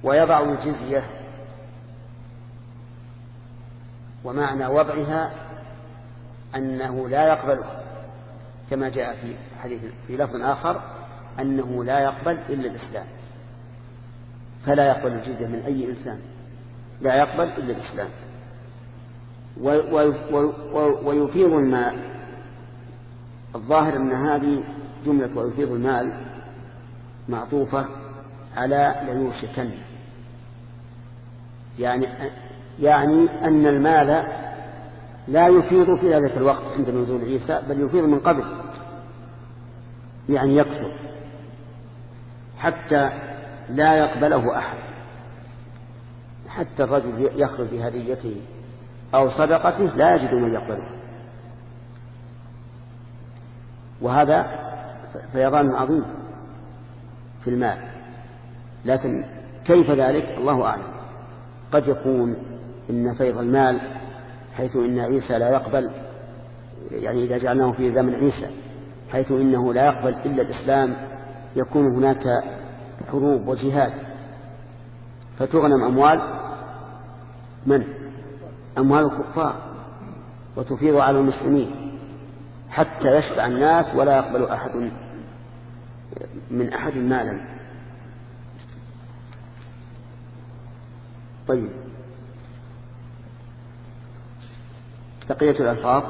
ويضع الجزية. ومعنى وضعها أنه لا يقبلها، كما جاء في حديث في لفظ آخر أنه لا يقبل إلا الإسلام، فلا يقبل الجزية من أي إنسان، لا يقبل إلا الإسلام. ويفيض المال. الظاهر أن هذه جملة ويفيض المال معطوفة على ليوشكن، يعني أن المال لا يفيض في ذلك الوقت عند نزول عيسى، بل يفيض من قبل، يعني يكثر حتى لا يقبله أحد، حتى الرجل يخرج بهديته أو صدقته لا يجد من يقبله. وهذا فيضان عظيم في المال، لكن كيف ذلك الله أعلم. قد يكون إن فيض المال حيث إن عيسى لا يقبل، يعني إذا جعلناه في زمن عيسى حيث إنه لا يقبل إلا الإسلام، يكون هناك حروب وجهاد، فتغنم أموال من؟ أموال الكفار، وتفيض على المسلمين حتى يشبع الناس ولا يقبل أحد من أحد مالا. طيب، بقية الألفاظ.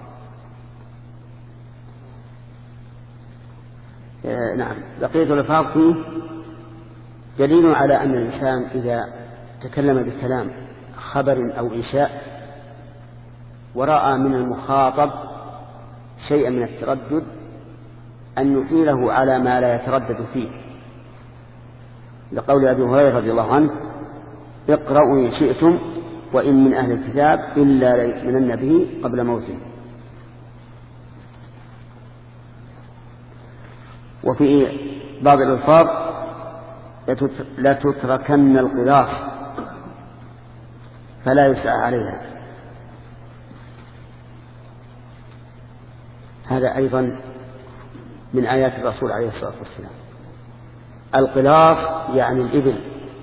نعم، بقية الألفاظ فيه دليل على أن الإنسان إذا تكلم بكلام خبر أو إنشاء ورأى من المخاطب شيئا من التردد أن يحيله على ما لا يتردد فيه، لقول أبي هريرة رضي الله عنه: اقرأوا إن شئتم وإن من أهل الكتاب إلا ليؤمنن به قبل موته. وفي بعض الألفاظ: لا تتركن القلاص فلا يسعى عليها. هذا أيضا من آيات الرسول عليه الصلاة والسلام. القلاص يعني الإبل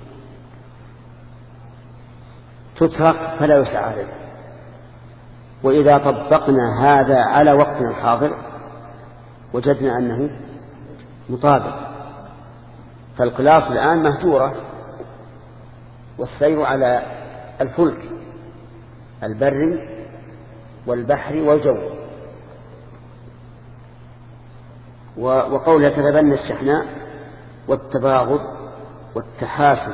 تترك فلا يسعى عليها. وإذا طبقنا هذا على وقتنا الحاضر وجدنا أنه مطابق، فالقلاص الآن مهجورة، والسير على الفلك البري والبحر والجو. وقولها تتبنى الشحناء والتباغض والتحاسد،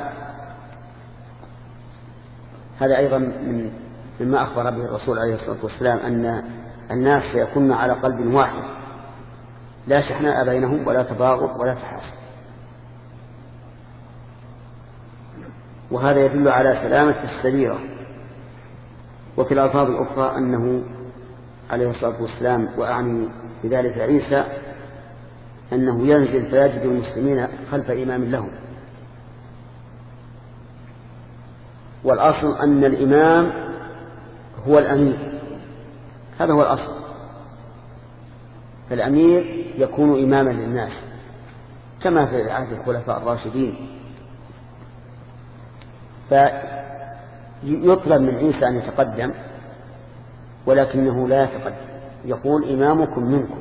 هذا أيضا مما أخبر به الرسول عليه الصلاة والسلام أن الناس سيكون على قلب واحد، لا شحناء بينهم ولا تباغض ولا تحاسد. وهذا يدل على سلامة السريرة. وفي الألفاظ الأخرى أنه عليه الصلاة والسلام، وأعني بذلك عيسى، أنه ينزل فيجد المسلمين خلف إمام لهم. والأصل أن الإمام هو الأمير، هذا هو الأصل. فالأمير يكون إماما للناس كما في عهد الخلفاء الراشدين. فيطلب من عيسى أن يتقدم، ولكنه لا يتقدم، يقول إمامكم منكم،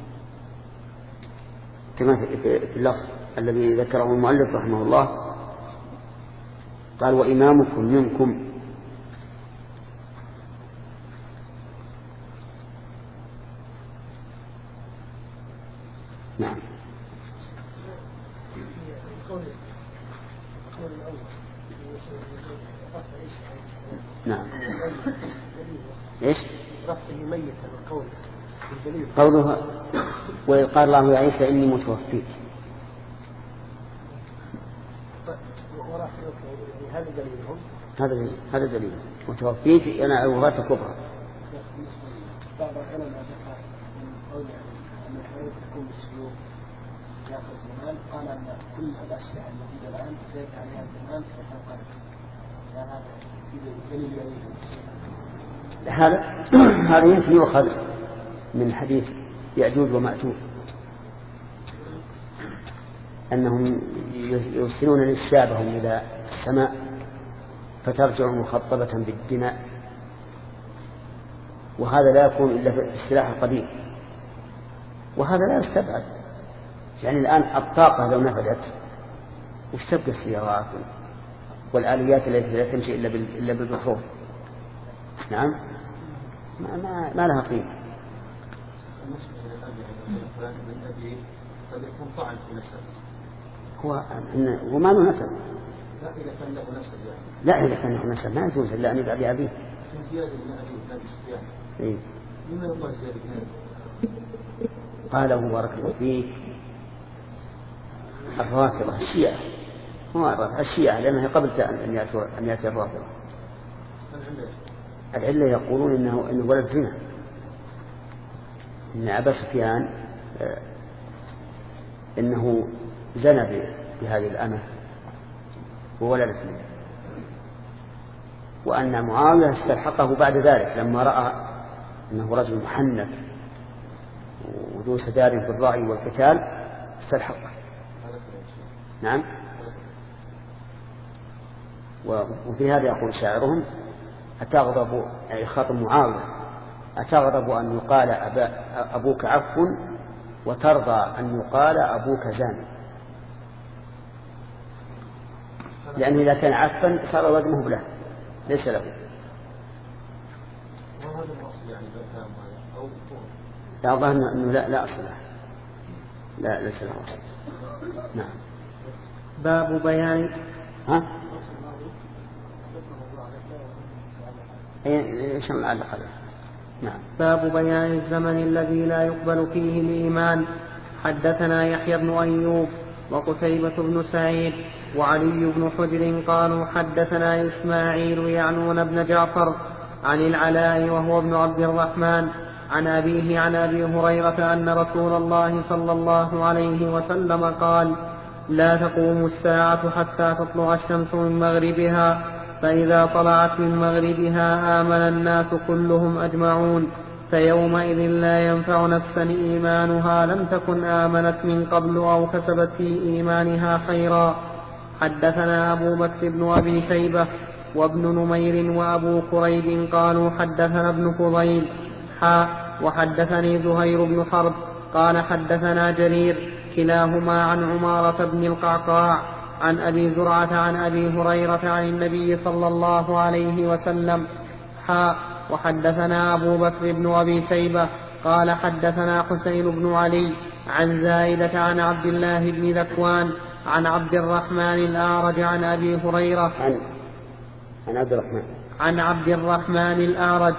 كما في اللفظ الذي ذكره المؤلف رحمه الله، قال: وإمامكم منكم. نعم. نعم. إيش؟ رفعه ميتا القول بالدليل قولها: وإذ قال الله يا عيسى إني متوفيك. هذا دليلهم. هذا دليل متوفيك أنا الوفاة الكبرى. بعض العلماء ذكر من قول أن الحياة تكون بالسيوف يأخذ زمان، قال أن كل الأشياء الموجودة الآن سيأتي عليها الزمان فتنقلب. هذا دليل هذا يمكن يؤخذ من حديث يأجوج ومأجوج، أنهم يرسلون نسابهم إلى السماء فترجع مخطبة بالدماء، وهذا لا يكون إلا في السلاح القديم، وهذا لا يستبعد. يعني الآن الطاقة لو نفذت وش تبقى السيارات والآليات التي لا تمشي إلا بالبترول؟ نعم، ما لها قيمة. هو ما له نسب. لا إذا كان له نسب ما يجوز إلا أن يبقى بأبيه. إيه؟ قال أبو بارك الله فيك الرافضة الشيعة، هو الشيعة لأنها قبل أن يأتي الرافضة. العلة يقولون إنه ولد زنا، إن أبا سفيان إنه زنى بهذه الأمة وولدت منه، وأن معاوية استلحقه بعد ذلك لما رأى أنه رجل محنك وذو سداد في الرأي والقتال استلحقه. نعم. وفي هذا يقول شاعرهم أتغضب، يعني خاطب معاوية، أتغضب أن يقال أبوك عفو وترضى أن يقال أبوك زاني، لأنه إذا كان عفوا صار وزنه له ليس له. لا أظن أنه لا أصل له، لا ليس له أصل. نعم. باب بيان ايش المعلق عليه؟ نعم. باب بيان الزمن الذي لا يقبل فيه الإيمان. حدثنا يحيى بن أيوب وقتيبة بن سعيد وعلي بن حجر قالوا حدثنا إسماعيل يعنون بن جعفر عن العلاء وهو ابن عبد الرحمن عن أبيه عن أبي هريرة أن رسول الله صلى الله عليه وسلم قال لا تقوم الساعة حتى تطلع الشمس من مغربها، فإذا طلعت من مغربها آمن الناس كلهم أجمعون، فيومئذ لا ينفع نفسا إيمانها لم تكن آمنت من قبل أو كسبت في إيمانها خيرا. حدثنا أبو بكر بن أبي شيبة وابن نمير وأبو قريب قالوا حدثنا ابن فضيل وحدثني زهير بن حرب قال حدثنا جرير كلاهما عن عمارة بن القعقاع عن أبي زرعة عن أبي هريرة عن النبي صلى الله عليه وسلم وحدثنا أبو بكر بن أبي شيبة قال حدثنا حسين بن علي عن زائدة عن عبد الله بن ذكوان عن عبد الرحمن الأعرج عن أبي هريرة عن عبد الرحمن الأعرج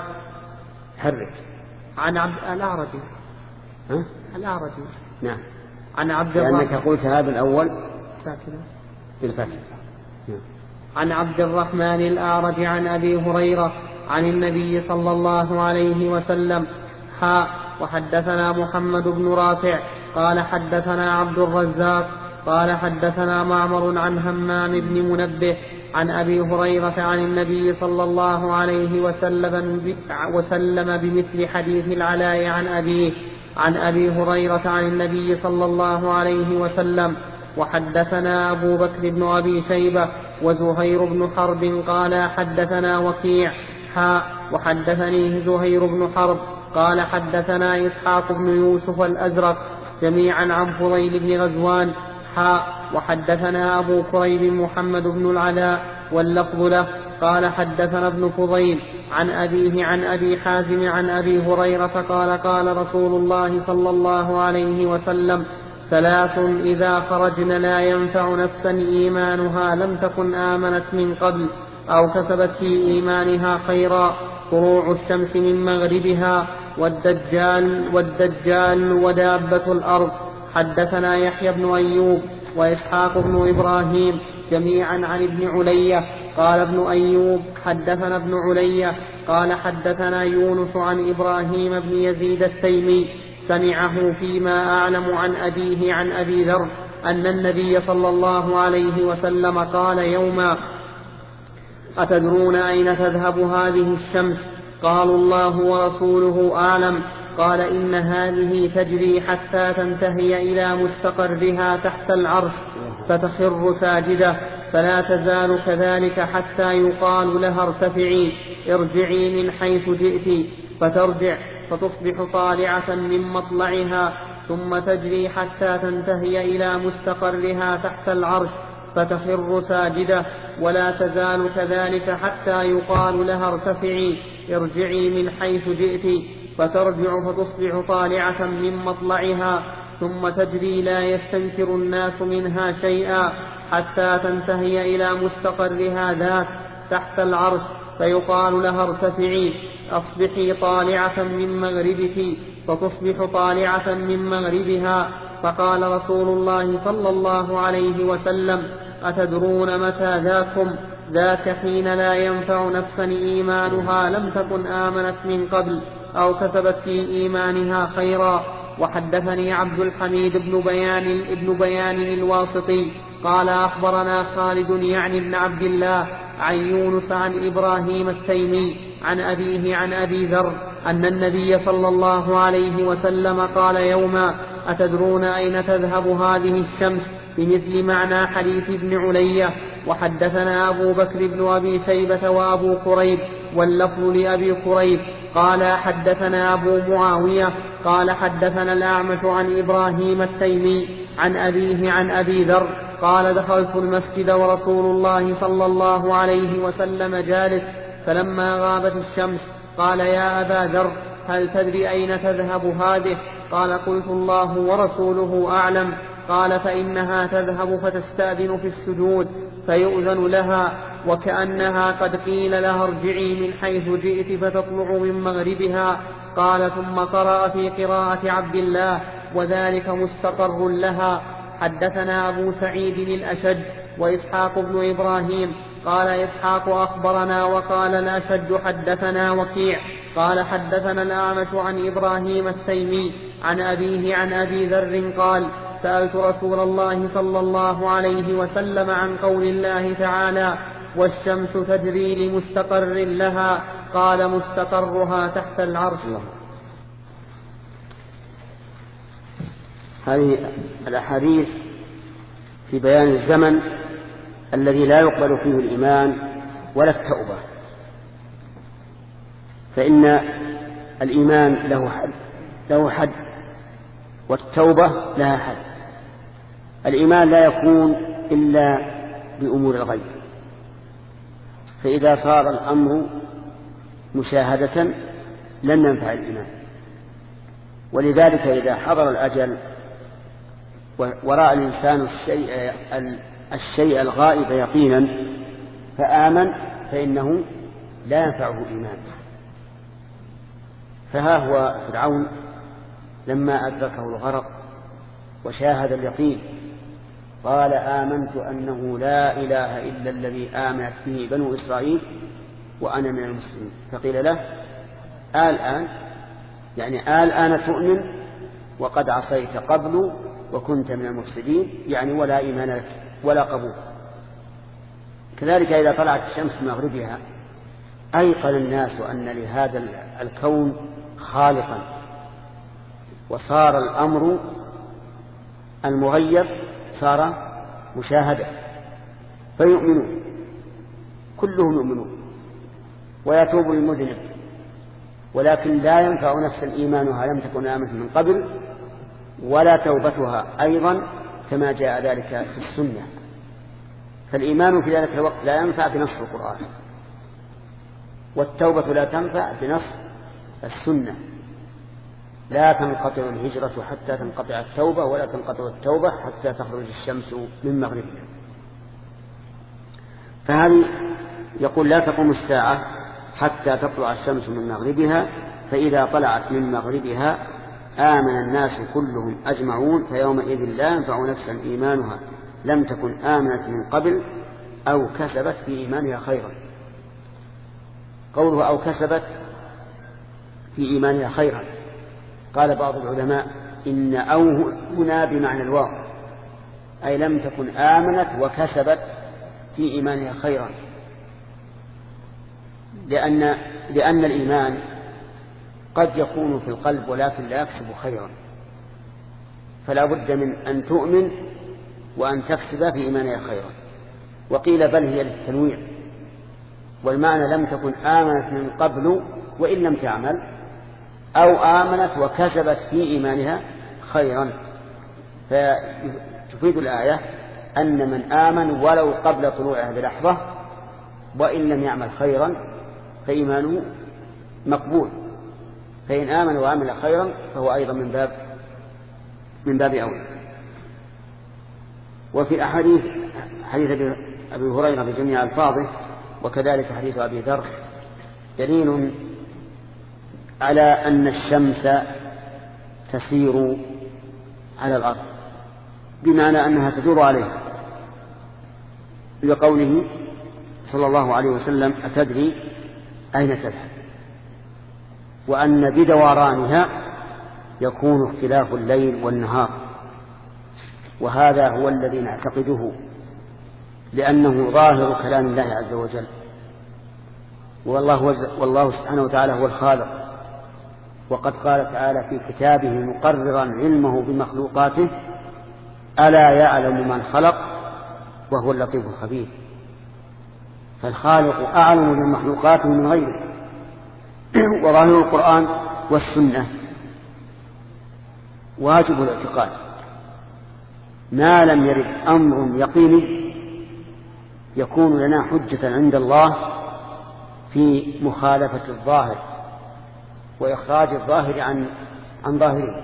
عن الأعرج الأعرج. نعم. عن عبد الرحمن لأنك قلت هذا الأول ساكنة بالفتح. عن عبد الرحمن الأعرج عن أبي هريرة عن النبي صلى الله عليه وسلم وحدثنا محمد بن رافع قال حدثنا عبد الرزاق قال حدثنا معمر عن همام بن منبه عن أبي هريرة عن النبي صلى الله عليه وسلم بمثل حديث العلاء عن أبيه عن أبي هريرة عن النبي صلى الله عليه وسلم. وحدثنا أبو بكر بن أبي شيبة وزهير بن حرب قال حدثنا وكيع وحدثني زهير بن حرب قال حدثنا إسحاق بن يوسف الأزرق جميعا عن فضيل بن غزوان وحدثنا أبو كريب محمد بن العلاء واللفظ له قال حدثنا ابن فضيل عن أبيه عن أبي حازم عن أبي هريرة قال قال رسول الله صلى الله عليه وسلم ثلاث إذا خرجن لا ينفع نفسا إيمانها لم تكن آمنت من قبل أو كسبت في إيمانها خيرا طلوع الشمس من مغربها والدجال ودابة الأرض. حدثنا يحيى بن أيوب وإسحاق بن إبراهيم جميعا عن ابن علية قال ابن أيوب حدثنا ابن علية قال حدثنا يونس عن إبراهيم بن يزيد التيمي سمعه فيما أعلم عن أبيه عن أبي ذر أن النبي صلى الله عليه وسلم قال يوما أتدرون أين تذهب هذه الشمس؟ قالوا الله ورسوله أعلم. قال إن هذه تجري حتى تنتهي إلى مستقرها تحت العرش فتخر ساجدة، فلا تزال كذلك حتى يقال لها ارتفعي ارجعي من حيث جئت، فترجع فتصبح طالعة من مطلعها، ثم تجري حتى تنتهي إلى مستقرها تحت العرش فتخر ساجدة، ولا تزال كذلك حتى يقال لها ارتفعي ارجعي من حيث جئت، فترجع فتصبح طالعة من مطلعها، ثم تجري لا يستنكر الناس منها شيئا حتى تنتهي إلى مستقرها ذاك تحت العرش، فيقال لها ارتفعي أصبحي طالعة من مغربك، فتصبح طالعة من مغربها. فقال رسول الله صلى الله عليه وسلم: أتدرون متى ذاكم؟ ذاك حين لا ينفع نفسا إيمانها لم تكن آمنت من قبل أو كسبت في إيمانها خيرا. وحدثني عبد الحميد ابن بيان الواسطي قال أخبرنا خالد يعني ابن عبد الله عن يونس عن إبراهيم التيمي عن أبيه عن أبي ذر أن النبي صلى الله عليه وسلم قال يوما: أتدرون أين تذهب هذه الشمس؟ بمثل معنى حديث ابن علية. وحدثنا أبو بكر بن أبي شيبة وأبو قريب واللفظ لأبي قريب قال حدثنا أبو معاوية قال حدثنا الأعمش عن إبراهيم التيمي عن أبيه عن أبي ذر قال: دخلت المسجد ورسول الله صلى الله عليه وسلم جالس، فلما غابت الشمس قال: يا أبا ذر، هل تدري أين تذهب هذه؟ قال: قلت: الله ورسوله أعلم. قال: فإنها تذهب فتستأذن في السجود فيؤذن لها، وكأنها قد قيل لها ارجعي من حيث جئت فتطلع من مغربها. قال: ثم قرأ في قراءة عبد الله: وذلك مستقر لها. حدثنا أبو سعيد الأشج وإسحاق بن إبراهيم قال إسحاق أخبرنا وقال الأشج حدثنا وكيع قال حدثنا الأعمش عن إبراهيم التيمي عن أبيه عن أبي ذر قال: سألت رسول الله صلى الله عليه وسلم عن قول الله تعالى: والشمس تجري لمستقر لها، قال: مستقرها تحت العرش. هذه الأحاديث في بيان الزمن الذي لا يقبل فيه الإيمان ولا التوبة، فإن الإيمان له حد والتوبة لها حد. الإيمان لا يكون إلا بأمور الغيب، فإذا صار الأمر مشاهدة لن ينفع الإيمان. ولذلك إذا حضر الأجل ورأى الإنسان الشيء الغائب يقينا فآمن فإنه لا ينفعه إيمان. فها هو فرعون لما أدركه الغرق وشاهد اليقين قال: آمنت أنه لا إله إلا الذي آمنت به بنو إسرائيل وأنا من المسلمين. فقيل له: الآن، يعني الآن تؤمن وقد عصيت قبل وكنت من المفسدين، يعني ولا إيمان لك ولا قبول. كذلك إذا طلعت الشمس من مغربها أيقن الناس أن لهذا الكون خالقا، وصار الأمر المغيب صار مشاهدة، فيؤمنون، كلهم يؤمنون ويتوب المذنب، ولكن لا ينفع نفسا إيمانها لم تكن آمنت من قبل، ولا توبتها أيضا كما جاء ذلك في السنة. فالإيمان في ذلك الوقت لا ينفع بنص القرآن، والتوبة لا تنفع بنص السنة. لا تنقطع الهجرة حتى تنقطع التوبة، ولا تنقطع التوبة حتى تخرج الشمس من مغربها. فهذه يقول: لا تقوم الساعة حتى تطلع الشمس من مغربها، فإذا طلعت من مغربها آمن الناس كلهم أجمعون، فيومئذ لا ينفع نفسا إيمانها لم تكن آمنت من قبل أو كسبت في إيمانها خيرا. قوله أو كسبت في إيمانها خيرا، قال بعض العلماء إن أو هنا بمعنى الواو، أي لم تكن آمنت وكسبت في إيمانها خيرا، لأن الإيمان قد يكون في القلب ولكن لا يكسب خيرا، فلا بد من أن تؤمن وأن تكسب في إيمانها خيرا. وقيل بل هي للتنويع، والمعنى لم تكن آمنت من قبل وإن لم تعمل، أو آمنت وكسبت في إيمانها خيرا. فتفيد الآية أن من آمن ولو قبل طلوعها بلحظة وإن لم يعمل خيرا فإيمانه مقبول، فإن آمن وعمل خيرا فهو أيضا من باب أولى. وفي الأحاديث حديث أبي هريرة بجميع ألفاظه وكذلك حديث أبي ذر دليل على أن الشمس تسير على الأرض، بمعنى أنها تدور عليها، بقوله صلى الله عليه وسلم أتدري أين تذهب، وأن بدورانها يكون اختلاف الليل والنهار، وهذا هو الذي نعتقده لأنه ظاهر كلام الله عز وجل. والله سبحانه وتعالى هو الخالق، وقد قال تعالى في كتابه مقررا علمه بمخلوقاته ألا يعلم من خلق وهو اللطيف الخبير. فالخالق أعلم بمخلوقاته من غيره. وظاهر القرآن والسنة واجب الاعتقاد، ما لم يرد أمر يقيني يكون لنا حجة عند الله في مخالفة الظاهر وإخراج الظاهر عن ظاهره.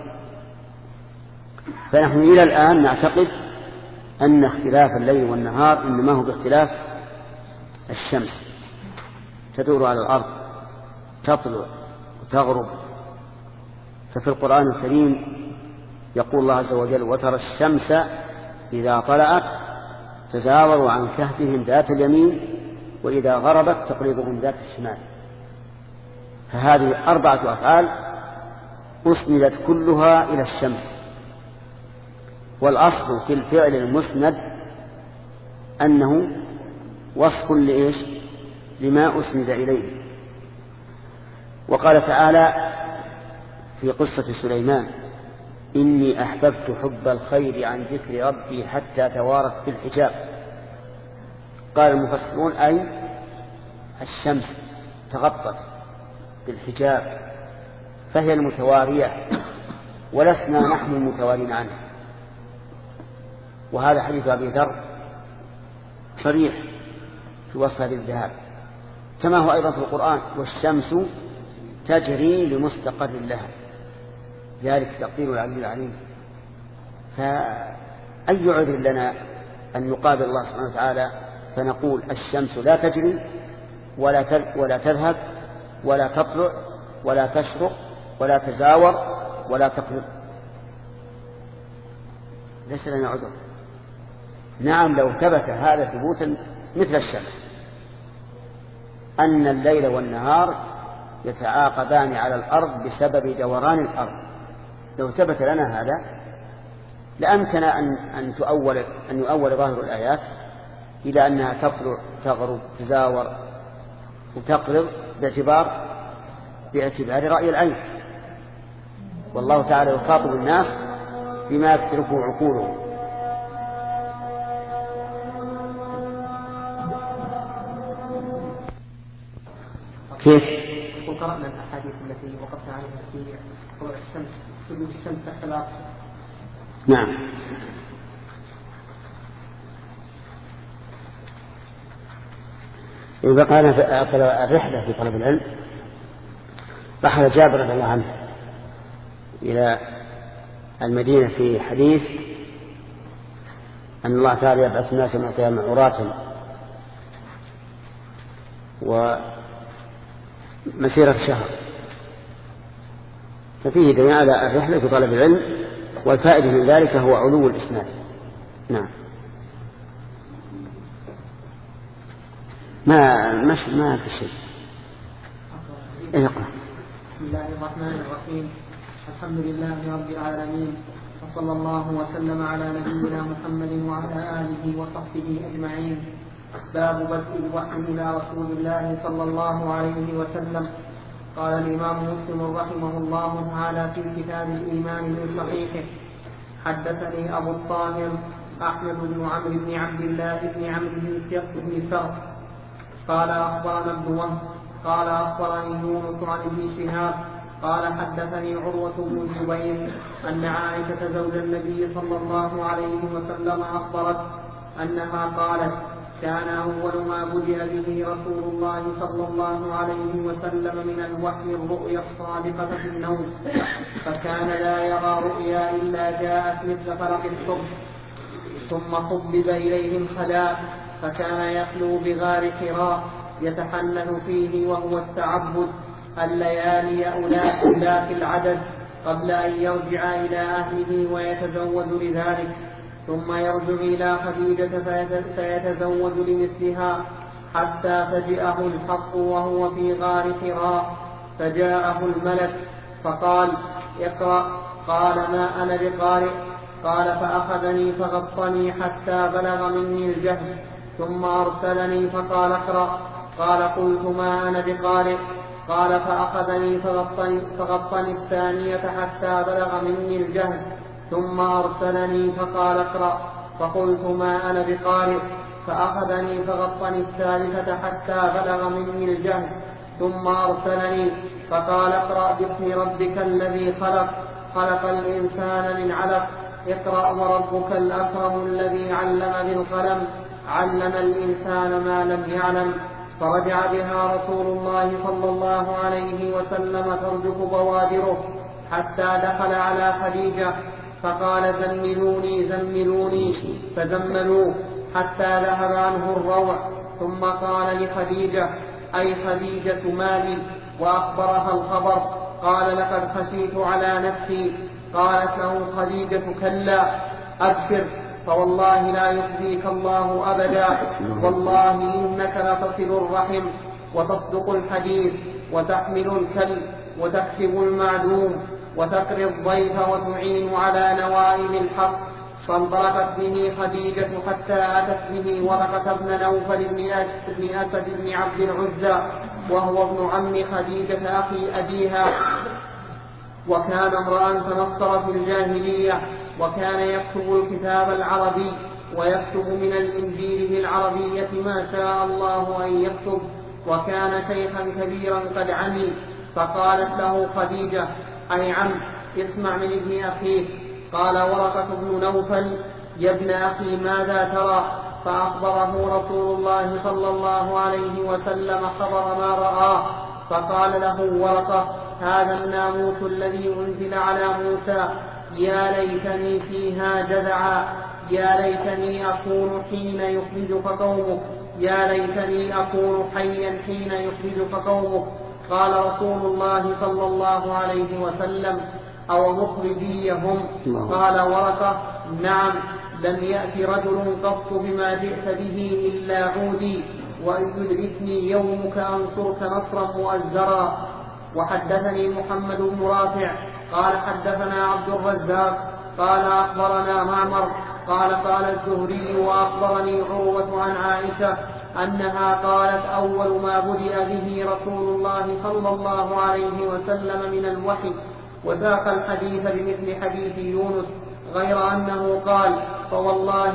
فنحن إلى الآن نعتقد أن اختلاف الليل والنهار إنما هو باختلاف الشمس، تدور على الأرض تطلع وتغرب. ففي القرآن الكريم يقول الله عز وجل وترى الشمس إذا طلعت تزاور عن كهفهم ذات اليمين وإذا غربت تقرضهم ذات الشمال. فهذه 4 أفعال أسندت كلها إلى الشمس، والأصل في الفعل المسند أنه وصف لإيش؟ لما أسند إليه. وقال تعالى في قصة سليمان إني أحببت حب الخير عن ذكر ربي حتى توارت في الحجاب. قال المفسرون أي الشمس تغطت بالحجاب فهي المتوارية ولسنا نحن المتوارين عنه. وهذا حديث أبي ذر صريح في وصف هذه الذهاب، كما هو أيضا في القرآن والشمس تجري لمستقر لها، ذلك تقدير العلي العليم. فأي عذر لنا أن نقابل الله سبحانه وتعالى فنقول الشمس لا تجري ولا تذهب ولا تطلع ولا تشرق ولا تزاور ولا تقلب؟ ليس لنا عذر. نعم لو ثبت هذا ثبوتا مثل الشمس أن الليل والنهار يتعاقبان على الأرض بسبب دوران الأرض، لو ثبت لنا هذا لأمكن أن يؤول ظاهر الآيات إلى أنها تطلع تغرب تزاور وتقلب باعتبار رأي العين. والله تعالى يخاطب الناس بما يتركه عقولهم. كيف؟ وقرأنا الأحاديث التي وقفنا عليها في طلوع الشمس سجود الشمس تحت الأقصى. نعم. إذا كان الرحلة في طلب العلم رحل جابر رضي الله عنه إلى المدينة في حديث أن الله تعالى يبعث الناس من القيامة عراة ومسيرة شهر، ففيه دليل على الرحلة في طلب العلم، والفائدة من ذلك هو علو الإسناد. نعم. ما في شيء. اقرأ. بسم الله الرحمن الرحيم. الحمد لله رب العالمين، وصلى الله وسلم على نبينا محمد وعلى آله وصحبه أجمعين. باب بدء الوحي إلى رسول الله صلى الله عليه وسلم. قال الإمام مسلم رحمه الله تعالى في كتاب الإيمان من صحيحه: حدثني أبو الطاهر أحمد بن عمرو بن عبد الله بن عمرو بن سرح قال أخبرنا ابن وهب قال أخبرني يونس عن ابن شهاب قال حدثني عروة بن الزبير أن عائشة زوج النبي صلى الله عليه وسلم أخبرت أنها قالت كان أول ما بدأ به رسول الله صلى الله عليه وسلم من الوحي الرؤيا الصادقة في النوم، فكان لا يرى رؤيا إلا جاءت مثل فلق الصبح، ثم حبب إليه الخلاء فكان يخلو بغار حراء يتحنث فيه وهو التعبد الليالي أولاك العدد قبل أن يرجع إلى أهله ويتزوج لذلك، ثم يرجع إلى خديجة فيتزوج لمثلها حتى فجأه الحق وهو في غار حراء، فجاءه الملك فقال اقرأ، قال ما أنا بقارئ، قال فأخذني فغطني حتى بلغ مني الجهل، ثم أرسلني فقال اقرأ، قال قلت ما أنا بقارئ، قال فأخذني فغطني الثانية حتى بلغ مني الجهل، ثم أرسلني فقال اقرأ، فقلت ما أنا بقارئ، فأخذني فغطني الثالثة حتى بلغ مني الجهل، ثم أرسلني فقال اقرأ باسم ربك الذي خلق الإنسان من علق، اقرأ وربك الأكرم الذي علم بالقلم علم الإنسان ما لم يعلم. فرجع بها رسول الله صلى الله عليه وسلم ترجف بوادره حتى دخل على خديجة فقال زملوني زملوني، فزملوه حتى ذهب عنه الروع، ثم قال لخديجة أي خديجة مالي، وأخبرها الخبر. قال لقد خشيت على نفسي. قالت له خديجة كلا أبشر، فوالله لا يخزيك الله أبدا، والله إنك لتصل الرحم وتصدق الحديث وتحمل الكلب وتكسب المعدوم وتقري الضيف وتعين على نوائب الحق. فانطلقت به خديجة حتى أتت به ورقة بن نوفل بن أسد بن عبد العزى، وهو ابن عم خديجة أخي أبيها، وكان امرأ تنصر في الجاهلية، وكان يكتب الكتاب العربي ويكتب من الإنجيل بالعربية ما شاء الله أن يكتب، وكان شيخا كبيرا قد عمي. فقالت له خديجة أي عم اسمع من ابن أخيك. قال ورقة بن نوفل يا ابن أخي ماذا ترى؟ فأخبره رسول الله صلى الله عليه وسلم خبر ما رآه. فقال له ورقة هذا الناموس الذي أنزل على موسى، يا ليتني فيها جذعا، يا ليتني أكون حين يخرجك قومك، يا ليتني أكون حيا حين يخرجك قومك. قال رسول الله صلى الله عليه وسلم أو مخرجيهم؟ قال ورقة نعم، لم يأت رجل قط بما جئت به إلا عودي، وإن يدركني يومك أنصرك نصرا مؤزرا. وحدثني محمد بن رافع قال حدثنا عبد الرزاق قال أخبرنا معمر قال قال الزهري وأخبرني عروة عن عائشة أنها قالت أول ما بدأ به رسول الله صلى الله عليه وسلم من الوحي، وساق الحديث بمثل حديث يونس، غير أنه قال فوالله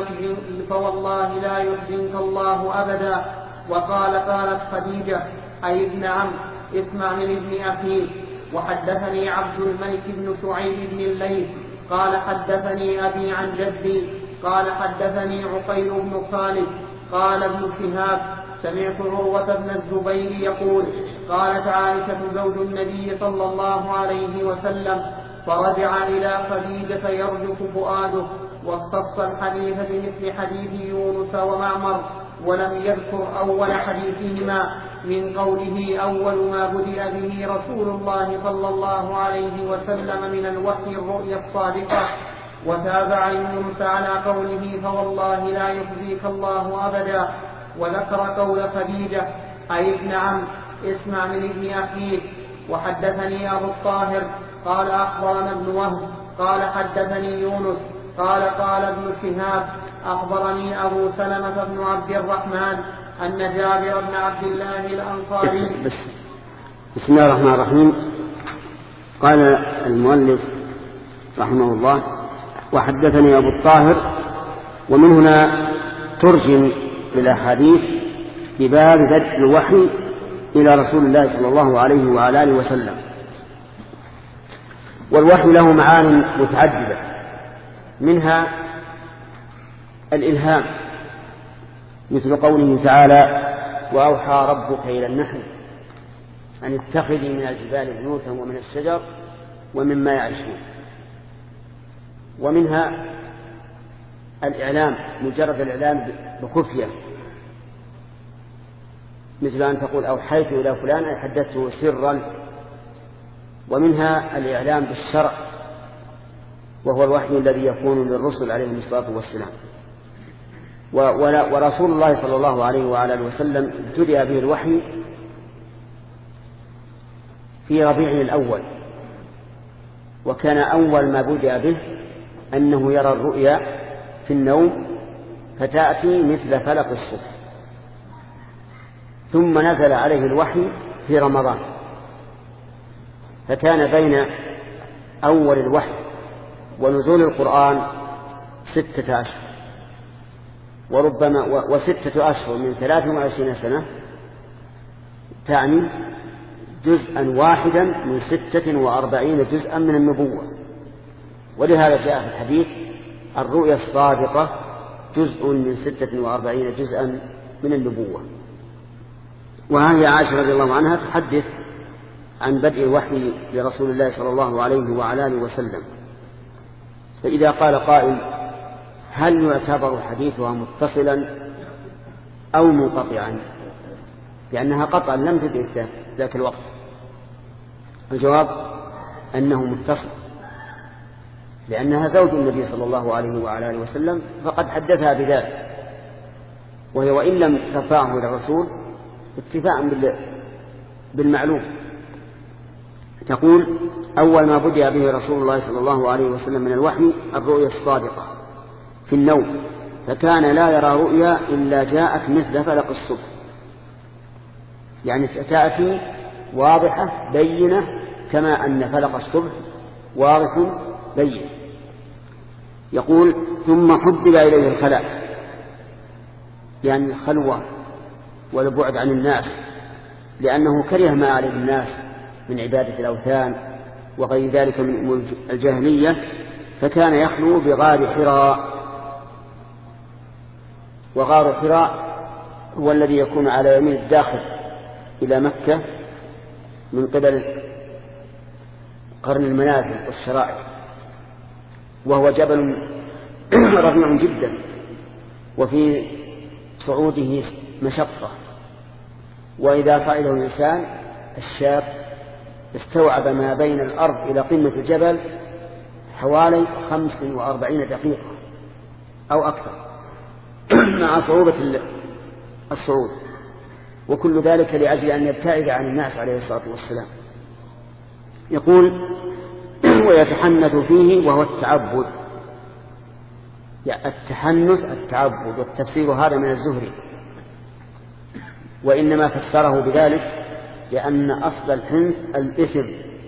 لا يحزنك الله أبدا. وقال قالت خديجة أي ابن عم اسمع من ابن أخيك. وحدثني عبد الملك بن شعيب بن الليث قال حدثني أبي عن جدي قال حدثني عقيل بن خالد قال ابن شهاب سمعت عروة بن الزبير يقول قالت عائشة زوج النبي صلى الله عليه وسلم فرجع إلى خديجة يرجف فؤاده، واختص الحديث بمثل حديث يونس ومعمر، ولم يذكر أول حديثهما من قوله أول ما بدأ به رسول الله صلى الله عليه وسلم من الوحي الرؤيا الصادقة. وتابع يونس على قوله فوالله لا يخزيك الله أبدا، وذكر قول خديجة أي ابن عم اسمع من ابن أخيك. وحدثني أبو الطاهر قال أخبرنا ابن وهب قال حدثني يونس قال قال ابن شهاب أخبرني أبو سلمة بن عبد الرحمن أن جابر بن عبد الله الأنصاري. بسم الله الرحمن الرحيم. قال المؤلف رحمه الله وحدثني أبو الطاهر ومن هنا ترجم للأحاديث بباب بدء الوحي إلى رسول الله صلى الله عليه وعلى آله وسلم. والوحي له معان متعددة، منها الإلهام، مثل قوله تعالى: وأوحى ربك إلى النحل أن اتخذي من الجبال بيوتا ومن الشجر ومما يعرشون. ومنها الإعلام، مجرد الإعلام بخفية، مثل أن تقول: أوحيت إلى فلان أي حدثته سرا. ومنها الإعلام بالشرع، وهو الوحي الذي يكون للرسل عليهم الصلاة والسلام. ورسول الله صلى الله عليه وعلى آله وسلم ابتدأ به الوحي في ربيع الأول، وكان أول ما بدأ به أنه يرى الرؤيا في النوم فتأتي مثل فلق الصبح، ثم نزل عليه الوحي في رمضان، فكان بين أول الوحي ونزول القرآن 6 أشهر، وربما 6 أشهر من 23 سنة تعني جزءا واحدا من 46 جزءا من النبوة. ولهذا جاء في الحديث: الرؤيا الصادقة جزء من 46 جزءا من النبوة. وهي عائشة رضي الله عنها تحدث عن بدء الوحي لرسول الله صلى الله عليه وعلى آله وسلم. فإذا قال قائل: هل يعتبر حديثها متصلا أو منقطعا؟ لأنها قطعا لم تدرك ذاك الوقت. الجواب أنه متصل، لأنها زوج النبي صلى الله عليه وعلى آله وسلم، فقد حدثها بذلك، وهي وإن لم ترفعه إلى الرسول اتفاعا بالمعلوم. تقول: أول ما بدأ به رسول الله صلى الله عليه وسلم من الوحي الرؤيا الصادقة في النوم، فكان لا يرى رؤيا إلا جاءت مثل فلق الصبح، يعني تأتي واضحة بينة كما أن فلق الصبح واضح بين. يقول: ثم حبب إليه الخلاء، يعني الخلوة والبعد عن الناس، لأنه كره ما عليه الناس من عبادة الأوثان وغير ذلك من أمور الجاهلية، فكان يخلو بغار حراء. وغار حراء هو الذي يكون على يمين الداخل إلى مكة من قبل قرن المنازل والشرائع، وهو جبل رفيع جدا، وفي صعوده مشقة، وإذا صعده الإنسان الشاب استوعب ما بين الأرض إلى قمة الجبل حوالي 45 دقيقة أو أكثر مع صعوبة الصعود، وكل ذلك لأجل أن يبتعد عن الناس عليه الصلاة والسلام. يقول: ويتحنث فيه وهو التعبد، يعني التحنث التعبد، والتفسير هذا من الزهري، وإنما فسره بذلك لأن أصل الحنث الإثم،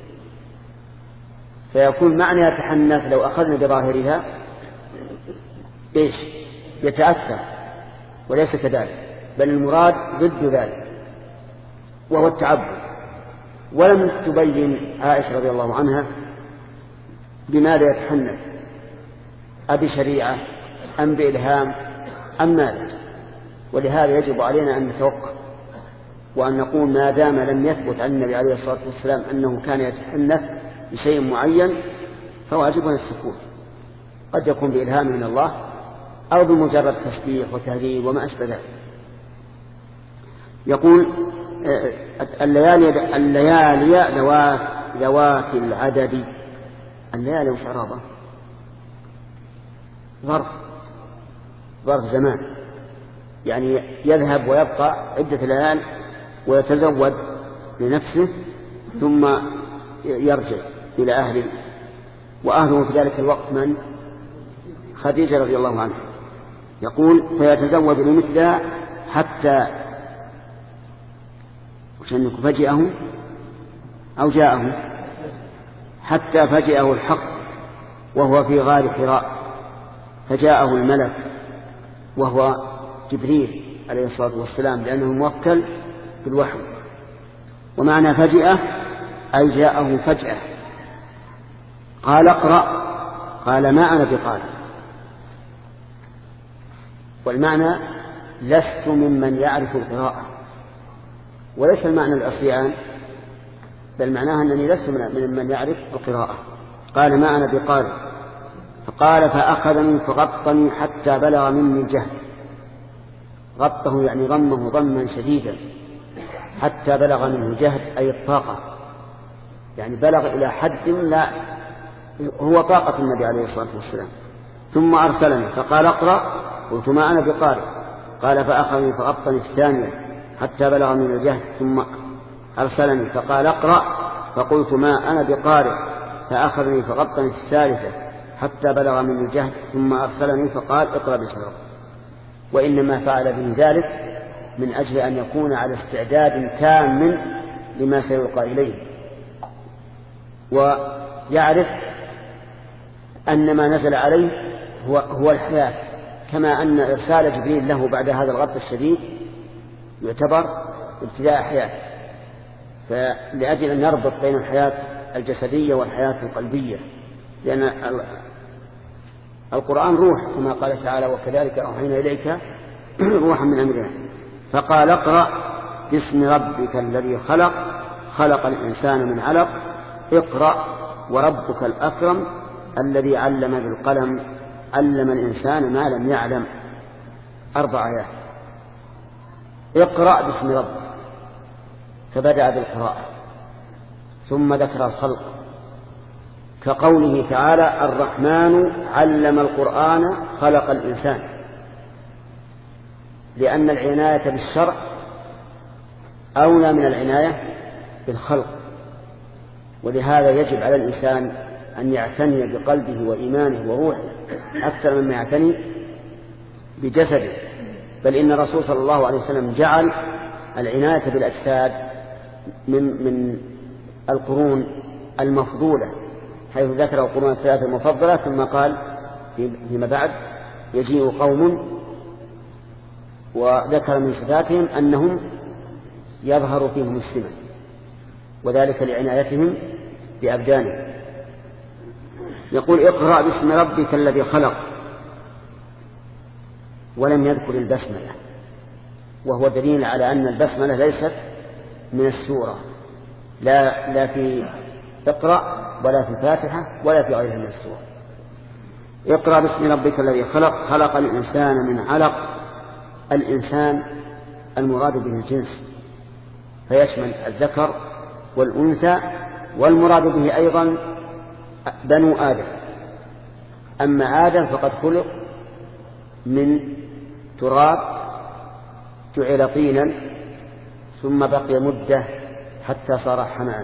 فيكون معنى يتحنث لو أخذنا بظاهرها إيش؟ يتأثر، وليس كذلك، بل المراد ضد ذلك وهو التعبد. ولم تبين عائشة رضي الله عنها بماذا يتحنث، أبشريعة أم بإلهام أم ماذا، ولهذا يجب علينا أن نتوقف وأن نقول ما دام لم يثبت عن النبي عليه الصلاة والسلام أنه كان يتحنث بشيء معين فواجبنا السكوت، قد يكون بإلهام من الله أو بمجرد تسبيح وتهذيب وما أشبه ذلك. يقول: الليالي ذوات العدد. الليالي وش عرابة؟ ظرف زمان، يعني يذهب ويبقى عدة ليال ويتزود لنفسه ثم يرجع إلى أهله، وأهله في ذلك الوقت من؟ خديجة رضي الله عنها. يقول: فيتزود لمثلها حتى فجئه أو جاءه، حتى فجئه الحق وهو في غار حراء، فجاءه الملك وهو جبريل عليه الصلاة والسلام، لأنه موكل بالوحي. ومعنى فجأة أي جاءه فجأة. قال اقرأ، قال ما أنا بقارئ. والمعنى لست ممن يعرف القراءة، وليس المعنى العصيان، بل معناها أنني لست ممن يعرف القراءة. قال ما أنا بقارئ. فقال فأخذني فغطني حتى بلغ مني الجهد. غطه يعني ضمه ضما شديدا، حتى بلغ منه الجهد أي الطاقة، يعني بلغ إلى حد لا هو طاقة النبي عليه الصلاة والسلام. ثم أرسلني فقال اقرأ، قلت ما أنا بقارئ. قال فأخذني فغطني في الثانية حتى بلغ من الجهد. ثم أرسلني فقال اقرأ، فقلت ما أنا بقارئ. فأخذني فغطني في الثالثة حتى بلغ من الجهد. ثم أرسلني فقال اقرأ باسم ربك. وإنما فعل به ذلك من أجل أن يكون على استعداد تام لما سيلقى إليه، ويعرف أن ما نزل عليه هو الحياة، كما أن إرسال جبريل له بعد هذا الغط الشديد يعتبر ابتداء حياة. فلأجل أن نربط بين الحياة الجسدية والحياة القلبية، لأن القرآن روح كما قال تعالى وكذلك أوحينا إليك روحا من أمرنا. فقال اقرأ باسم ربك الذي خلق، خلق الإنسان من علق، اقرأ وربك الأكرم الذي علم بالقلم، علم الإنسان ما لم يعلم. 4 آيات. اقرأ باسم ربك، فبدأ بالقراءة ثم ذكر الخلق، كقوله تعالى الرحمن علم القرآن خلق الإنسان، لأن العناية بالشرع أولى من العناية بالخلق. ولهذا يجب على الإنسان أن يعتني بقلبه وإيمانه وروحه أكثر مما يعتني بجسده. بل إن الرسول صلى الله عليه وسلم جعل العناية بالأجساد من القرون المفضولة، حيث ذكر القرون الثلاثة المفضلة، ثم قال فيما بعد يجيء قوم، وذكر من صفاتهم أنهم يظهر فيهم السمن، وذلك لعنايتهم بأبدانهم. يقول اقرأ باسم ربك الذي خلق، ولم يذكر البسملة، وهو دليل على أن البسملة ليست من السورة، لا في اقرأ ولا في فاتحة ولا في غيرها من السورة. اقرأ باسم ربك الذي خلق، خلق الإنسان من علق. الإنسان المراد به الجنس، فيشمل الذكر والأنثى، والمراد به أيضا بنو آدم. أما آدم فقد خلق من تراب جعل طينا ثم بقي مدة حتى صار حماء.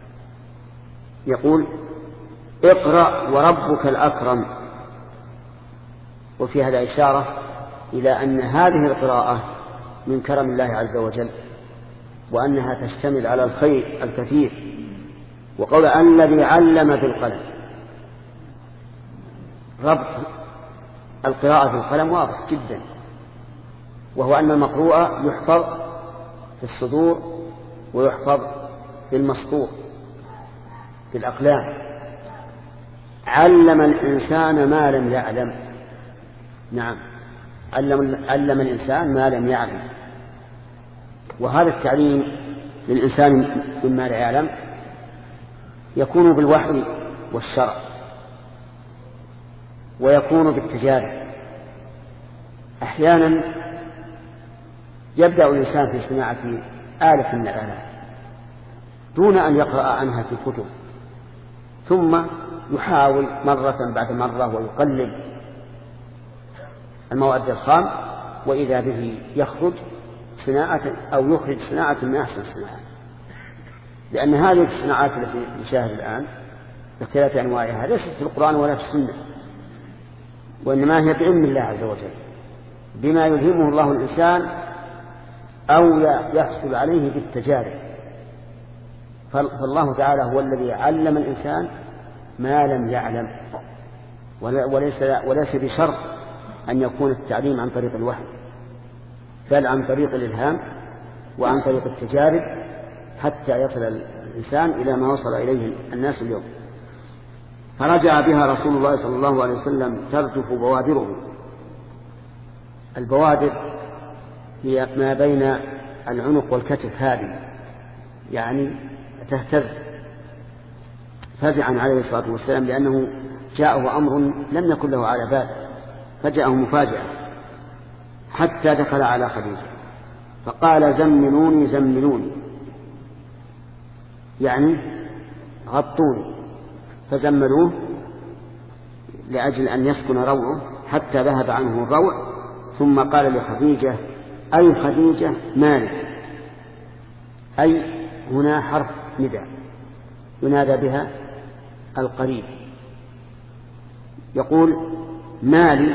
يقول اقرأ وربك الأكرم. وفي هذا إشارة إلى أن هذه القراءة من كرم الله عز وجل، وأنها تشتمل على الخير الكثير. وقول الذي علم بالقلم، ربط القراءة في القلم واضح جدا، وهو أن المقروء يحفظ في الصدور ويحفظ في المسطور في الأقلام. علم الإنسان ما لم يعلم. نعم، علم الإنسان ما لم يعلم. وهذا التعليم للإنسان مما لا يعلم يكون بالوحي والشرع، ويكون بالتجارب. أحيانا يبدأ الإنسان في صناعة آلة من الآلات دون أن يقرأ عنها في كتب، ثم يحاول مرة بعد مرة ويقلب المواد الخام، وإذا به يخرج صناعة أو يخرج صناعة من أحسن الصناعات. لأن هذه الصناعات التي نشاهد الآن باختلاف أنواعها ليست في القرآن ولا في السنة، وإنما هي بعلم الله عز وجل، بما يلهمه الله الإنسان أو يحصل عليه بالتجارب. فالله تعالى هو الذي علم الإنسان ما لم يعلم، وليس بشرط أن يكون التعليم عن طريق الوحي، بل عن طريق الإلهام وعن طريق التجارب، حتى يصل الإنسان إلى ما وصل إليه الناس اليوم. فرجع بها رسول الله صلى الله عليه وسلم ترجف بوادره. البوادر هي ما بين العنق والكتف، هذه يعني تهتز. فزعا عليه الصلاة والسلام لأنه جاءه أمر لم يكن له على بال، فجاءه مفاجأة، حتى دخل على خديجة فقال زملوني زملوني، يعني غطوني. فزملوه لأجل أن يسكن روعه حتى ذهب عنه الروع، ثم قال لخديجة أي خديجة مالك، أي هنا حرف نداء ينادى بها القريب، يقول مالي،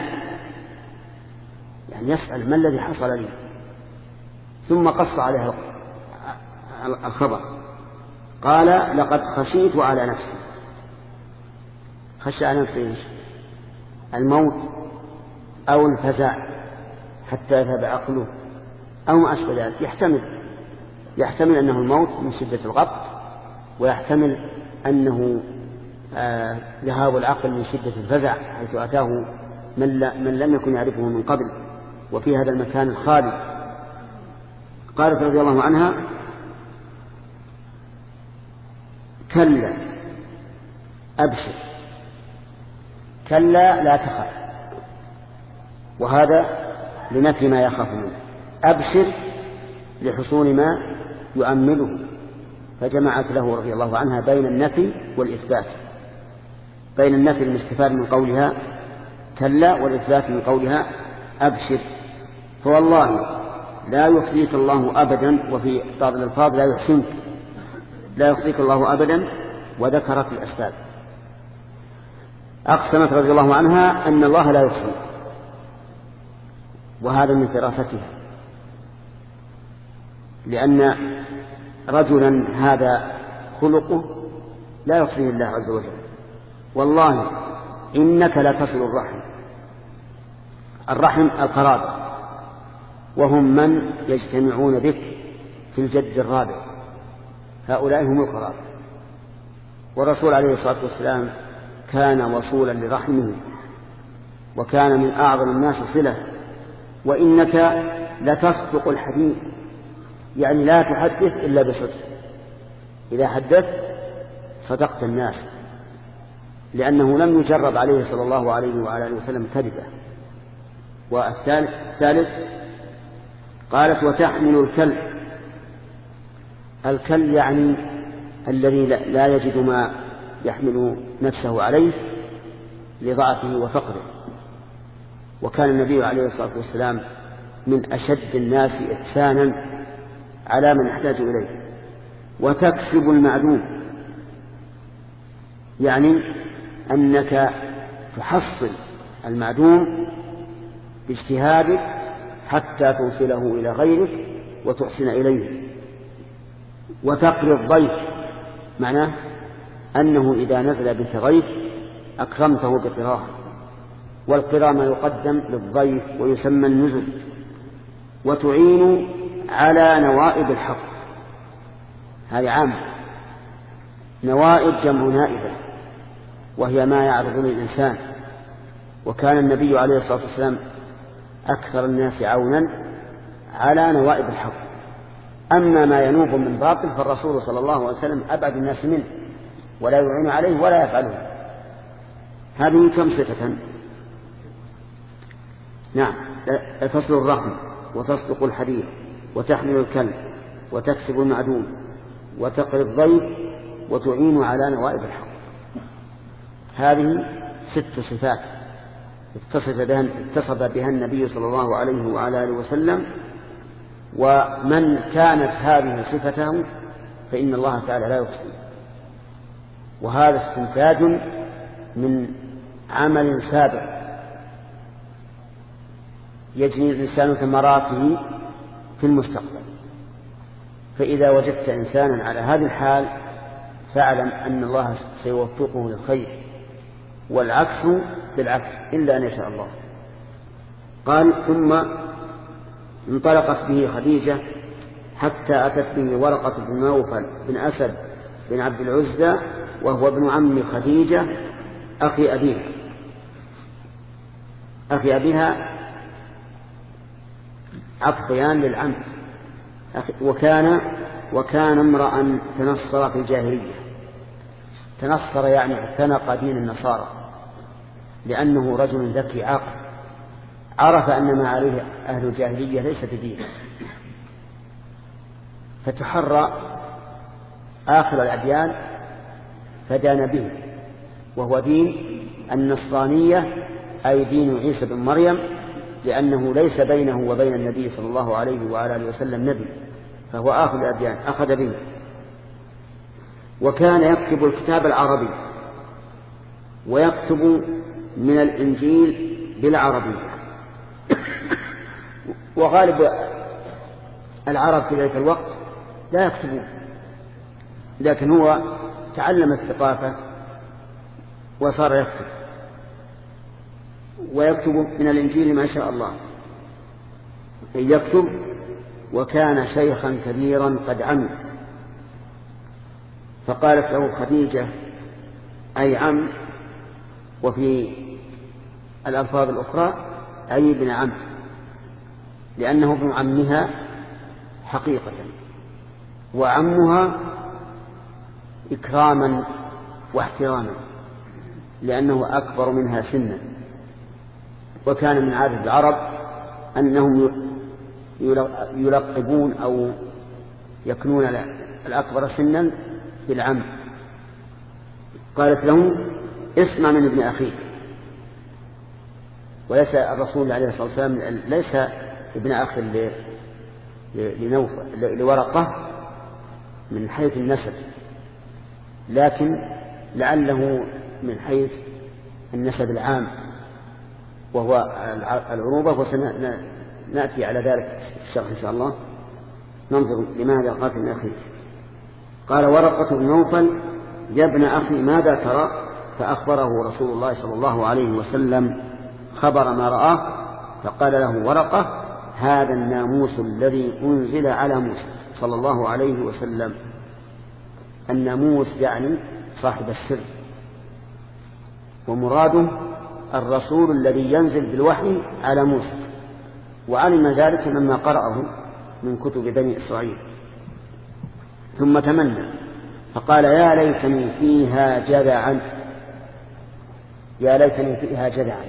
يعني يسأل ما الذي حصل لي. ثم قص عليها الخبر، قال لقد خشيت على نفسي. خشى على نفسه الموت أو الفزع حتى يذهب عقله أو ما أشبه ذلك. يحتمل أنه الموت من شدة الغط، ويحتمل أنه ذهاب العقل من شدة الفزع حيث أتاه من لم يكن يعرفه من قبل وفي هذا المكان الخالي. قالت رضي الله عنها كلا أبشر، كلا لا تخف، وهذا لنفي ما يخاف منه. أبشر لحصول ما يؤمله، فجمعت له رضي الله عنها بين النفي والإثبات، بين النفي المستفاد من قولها كلا والإثبات من قولها أبشر. فوالله لا يخزيك الله أبدا، وفي بعض الألفاظ لا يحسنك، لا يخزيك الله أبدا، وذكرت الأسباب. أقسمت رضي الله عنها أن الله لا يخزيك، وهذا من فراستها، لأن رجلا هذا خلقه لا يخزيه الله عز وجل. والله إنك لا تصل الرحم القرابة، وهم من يجتمعون بك في الجد الرابع، هؤلاء هم القرابة. والرسول عليه الصلاة والسلام كان وصولا لرحمه، وكان من أعظم الناس صلة. وإنك لتصدق الحديث، يعني لا تحدث إلا بصدق، إذا حدثت صدقت الناس، لأنه لم يجرب عليه صلى الله عليه وعلى آله وسلم كذبة. والثالث قالت وتحمل الكلب. الكلب يعني الذي لا يجد ما يحمل نفسه عليه لضعفه وفقره. وكان النبي عليه الصلاة والسلام من أشد الناس إحسانا على من احتاج إليه. وتكسب المعدوم، يعني أنك تحصل المعدوم باجتهادك حتى توصله إلى غيرك وتحسن إليه. وتقري الضيف، معناه أنه إذا نزل بك ضيف أكرمته بقراه، والقرى ما يقدم للضيف ويسمى النزل. وتعين على نوائب الحق، هذه عامة. نوائب جمع نائبة، وهي ما يعرض للإنسان. وكان النبي عليه الصلاة والسلام أكثر الناس عونا على نوائب الحق. أما ما ينوب من باطل فالرسول صلى الله عليه وسلم أبعد الناس منه، ولا يعين عليه ولا يفعله. هذه كم صفة؟ نعم، تصل الرحم، وتصدق الحديث، وتحمل الكلب، وتكسب المعدوم، وتقري الضيف، وتعين على نوائب الحق. هذه 6 صفات اتصف بها النبي صلى الله عليه وعلى آله وسلم. ومن كانت هذه صفته فإن الله تعالى لا يحصي. وهذا استنتاج من عمل سابق يجني الإنسان ثمراته في المستقبل. فإذا وجدت إنسانا على هذه الحال فاعلم أن الله سيوفقه للخير، والعكس بالعكس إلا أن يشاء الله. قال ثم انطلقت به خديجة حتى أتت به ورقة بن نوفل بن أسد بن عبد العزى وهو ابن عم خديجة أخي أبيها عطفيان للعم. وكان امرأ تنصر في الجاهلية. تنصر يعني اعتنق دين النصارى، لأنه رجل ذكي عاقل، عرف أن ما عليه أهل الجاهلية ليس بدين، فتحرى آخر الأديان فدان به، وهو دين النصرانية أي دين عيسى بن مريم، لأنه ليس بينه وبين النبي صلى الله عليه وآله وسلم نبي، فهو آخر الأديان أخذ به. وكان يكتب الكتاب العربي ويكتب من الإنجيل بالعربية، وغالب العرب في ذلك الوقت لا يكتبون، لكن هو تعلم الثقافة وصار يكتب، ويكتب من الإنجيل ما شاء الله يكتب. وكان شيخا كبيرا قد عم، فقالت له خديجة أي عم، وفي الألفاظ الأخرى أي ابن عم، لأنه ابن عمها حقيقة، وعمها إكراما واحتراما لأنه أكبر منها سنا. وكان من عادة العرب أنهم يلقبون أو يكنون الأكبر سنا بالعم. قالت له اسمع من ابن أخيك، وليس الرسول عليه الصلاة والسلام ليس ابن أخ لورقة من حيث النسب، لكن لعله من حيث النسب العام وهو العروبة، وسنأتي على ذلك في الشرح إن شاء الله. ننظر لماذا قالت ابن أخيك. قال ورقة بن نوفل يا ابن أخي ماذا ترى؟ فأخبره رسول الله صلى الله عليه وسلم خبر ما رآه، فقال له ورقة هذا الناموس الذي أنزل على موسى صلى الله عليه وسلم. الناموس يعني صاحب السر، ومراده الرسول الذي ينزل بالوحي على موسى، وعلم ذلك مما قرأه من كتب بني إسرائيل. ثم تمنى فقال يا ليتني فيها جذعا، يا ليتني فيها جذعا،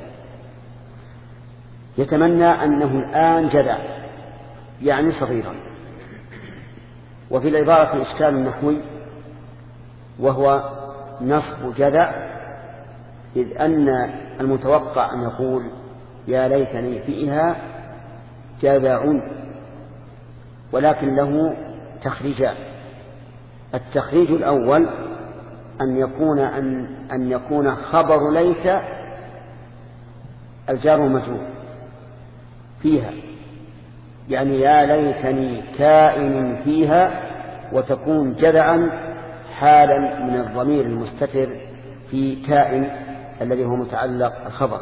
يتمنى أنه الآن جذع يعني صغيرا. وفي العبارة إشكال نحوي وهو نصب جذع، إذ أن المتوقع أن يقول يا ليتني فيها جذع، ولكن له تخريجان. التخريج الأول أن يكون خبر ليت الجار مجرور فيها، يعني يا ليتني كائن فيها، وتكون جذعا حالا من الضمير المستتر في كائن الذي هو متعلق الخبر.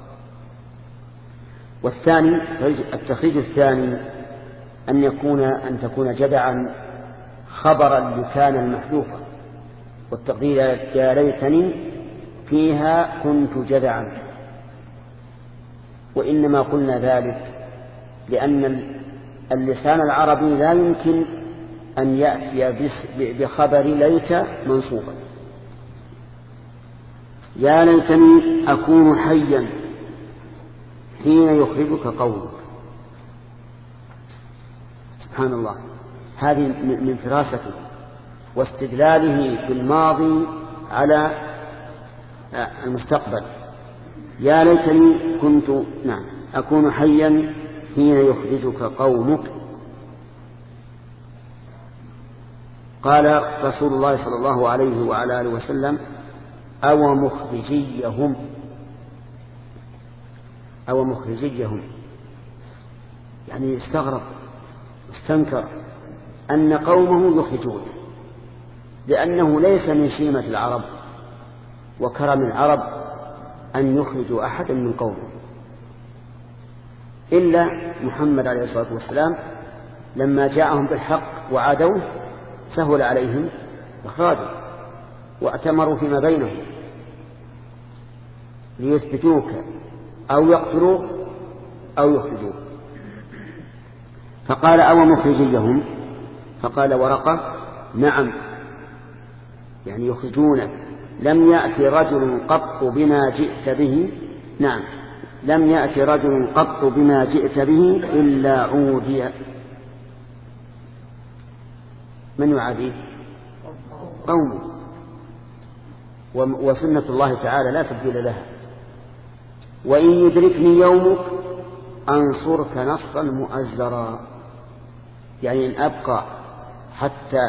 والثاني التخريج الثاني أن تكون جذعا خبرا لكان المحذوفة، والتقدير يا ليتني فيها كنت جذعا. وإنما قلنا ذلك لأن اللسان العربي لا يمكن أن يأتي بخبر ليت منصوبا. يا ليتني أكون حيا حين يخرجك قولك. سبحان الله، هذه من فراسته واستدلاله بالماضي على المستقبل. يا ليتني كنت أكون حيا حين يخرجك قومك. قال رسول الله صلى الله عليه وعلى آله وسلم أو مخرجيهم، يعني استغرب استنكر أن قومه يخرجون، لأنه ليس من شيمة العرب وكرم العرب أن يخرجوا أحدا من قومه. إلا محمد عليه الصلاة والسلام لما جاءهم بالحق وعادوه سهل عليهم إخراجه، وأتمروا فيما بينهم ليثبتوك أو يقتلوك أو يخرجوك. فقال أو مخرجيهم، فقال ورقة نعم، يعني يخرجونك. لم يأتي رجل قط بما جئت به، نعم لم يأتي رجل قط بما جئت به إلا عودي. من يعاديه؟ قومه. وسنة الله تعالى لا تبديل لها. وإن يدركني يومك أنصرك نصرا مؤزرا، يعني إن أبقى حتى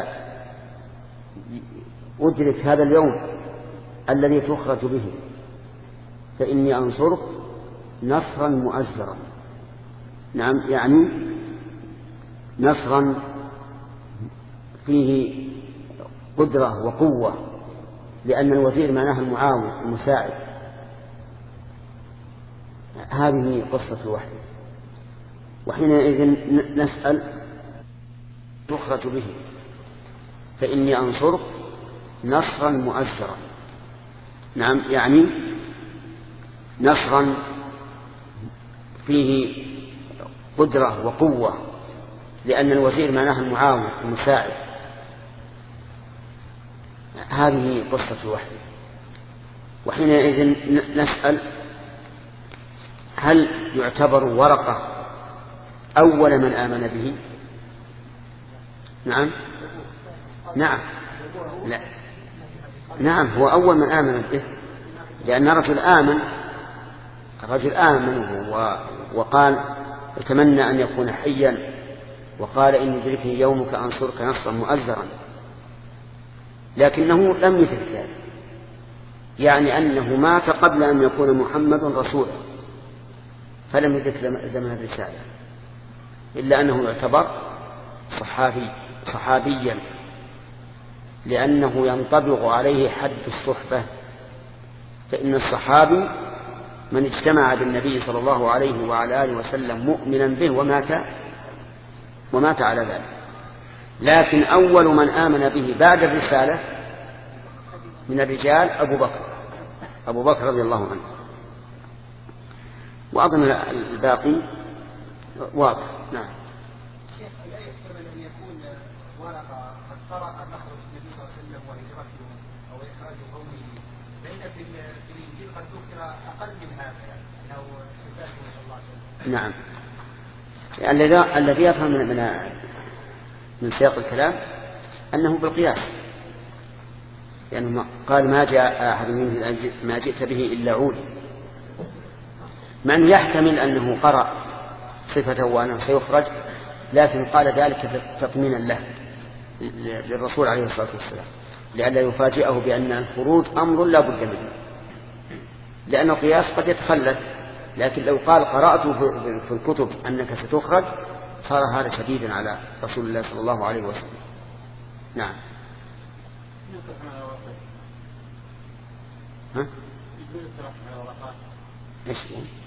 أدرك هذا اليوم الذي تخرج به فإني أنصرك نصرا مؤزرا. نعم، يعني نصرا فيه قدرة وقوة، لأن الوزير معناه المعاون المساعد. هذه قصة الوحي. وحينئذ نسأل تخرج به فإني أنصرك نصرا مؤزرا. نعم، يعني نصرا فيه قدرة وقوة، لأن الوزير معناه المعاون المساعد. هذه قصة الوحي. وحينئذ نسأل هل يعتبر ورقة أول من آمن به؟ نعم نعم لا نعم، هو أول من آمن به، لأن الرجل آمن وقال اتمنى أن يكون حيا، وقال إن يدركني يومك أنصرك نصرا مؤزرا، لكنه لم يدرك ذلك، يعني أنه مات قبل أن يكون محمد رسولا، فلم يدرك زمن الرسالة، إلا أنه يعتبر صحابيا، لأنه ينطبق عليه حد الصحبة. فإن الصحابي من اجتمع بالنبي صلى الله عليه وعلى آله وسلم مؤمنا به ومات على ذلك. لكن أول من آمن به بعد الرسالة من الرجال أبو بكر رضي الله عنه. وأظن الباقي واضح. نعم. شيخ، لا يحتمل أن يكون ورقة قد قرأ مخرج النبي صلى الله عليه وسلم وهجرته أو إخراج قومه، بين في الإنجيل قد ذكر أقل من هذا أو صفاته صلى الله عليه وسلم. نعم. الذي يفهم من سياق الكلام أنه بالقياس، يعني قال ما جاء أحد منه ما جئت به إلا عودي، من يحتمل أنه قرأ صفته وأنه سيخرج، لكن قال ذلك تطمينا له للرسول عليه الصلاة والسلام، لئلا يفاجئه بأن الخروج أمر لا بد منه، لأن القياس قد يتخلف. لكن لو قال قرأت في الكتب أنك ستخرج صار هذا شديدا على رسول الله صلى الله عليه وسلم. نعم. ها؟ ايش؟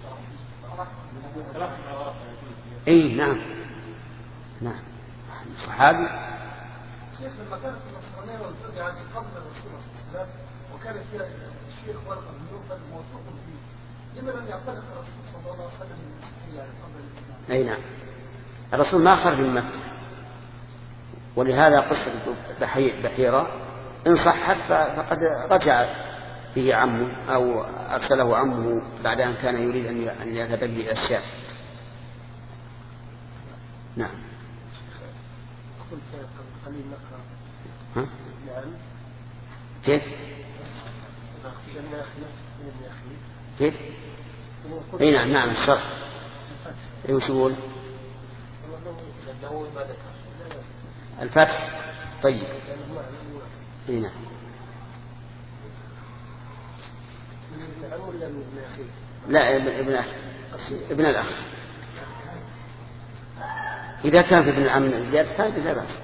اي نعم نعم، صحابي. شيخ، لما كانت النصرانية والفرقة يعني قبل الرسول صلى الله عليه وسلم وكان فيها الشيخ ورقة بن نوفل موثوق فيه، لما لم يعتنق الرسول صلى الله عليه وسلم المسيحية قبل الإسلام؟ اي نعم، الرسول ما خرج من مكة، ولهذا قصة بحيرة إن صحت فقد رجع به عمه أو أرسله عمه بعد أن كان يريد أن يذهب به إلى الشام. نعم. قلت قليل نقرأ. ها؟ نعم. كيف؟ كيف؟ اي نعم نعم الشرح. اي وش يقول؟ الفتح. طيب. اي نعم. لا ابن الأخ. إذا كان في ابن العم زيادة ثالث لا بأس.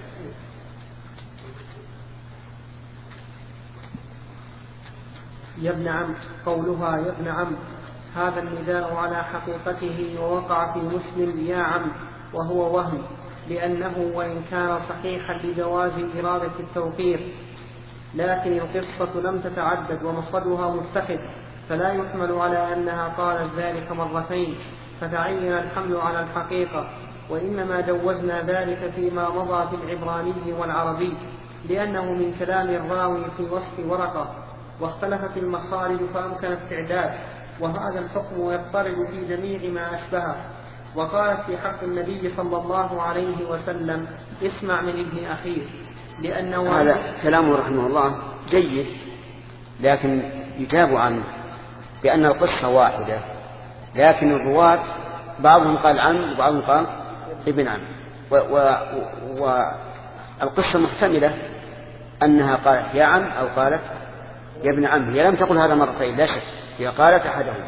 يا ابن عم، قولها يا ابن عم هذا النداء على حقيقته ووقع في مسلم يا عم، وهو وهم، لأنه وإن كان صحيحا لجواز إرادة التوقير، لكن القصة لم تتعدد ومفردها متحد، فلا يحمل على أنها قالت ذلك مرتين فتعين الحمل على الحقيقة، وإنما جوزنا ذلك فيما مضى في العبراني والعربي، لأنه من كلام الراوي في وصف ورقة، واختلفت المخارج فأمكن التعداد، وهذا الحكم يضطرد في جميع ما أشبهه. وقالت في حق النبي صلى الله عليه وسلم اسمع من ابن أخيه، لأنه هذا كلامه رحمه الله جيد، لكن يجاب عنه بأن القصة واحدة، لكن الرواة بعضهم قال عم وبعضهم قال ابن عم، والقصة محتملة أنها قالت يا عم أو قالت يا ابن عم، هي لم تقل هذا مرتين لا شك، هي قالت أحدهما،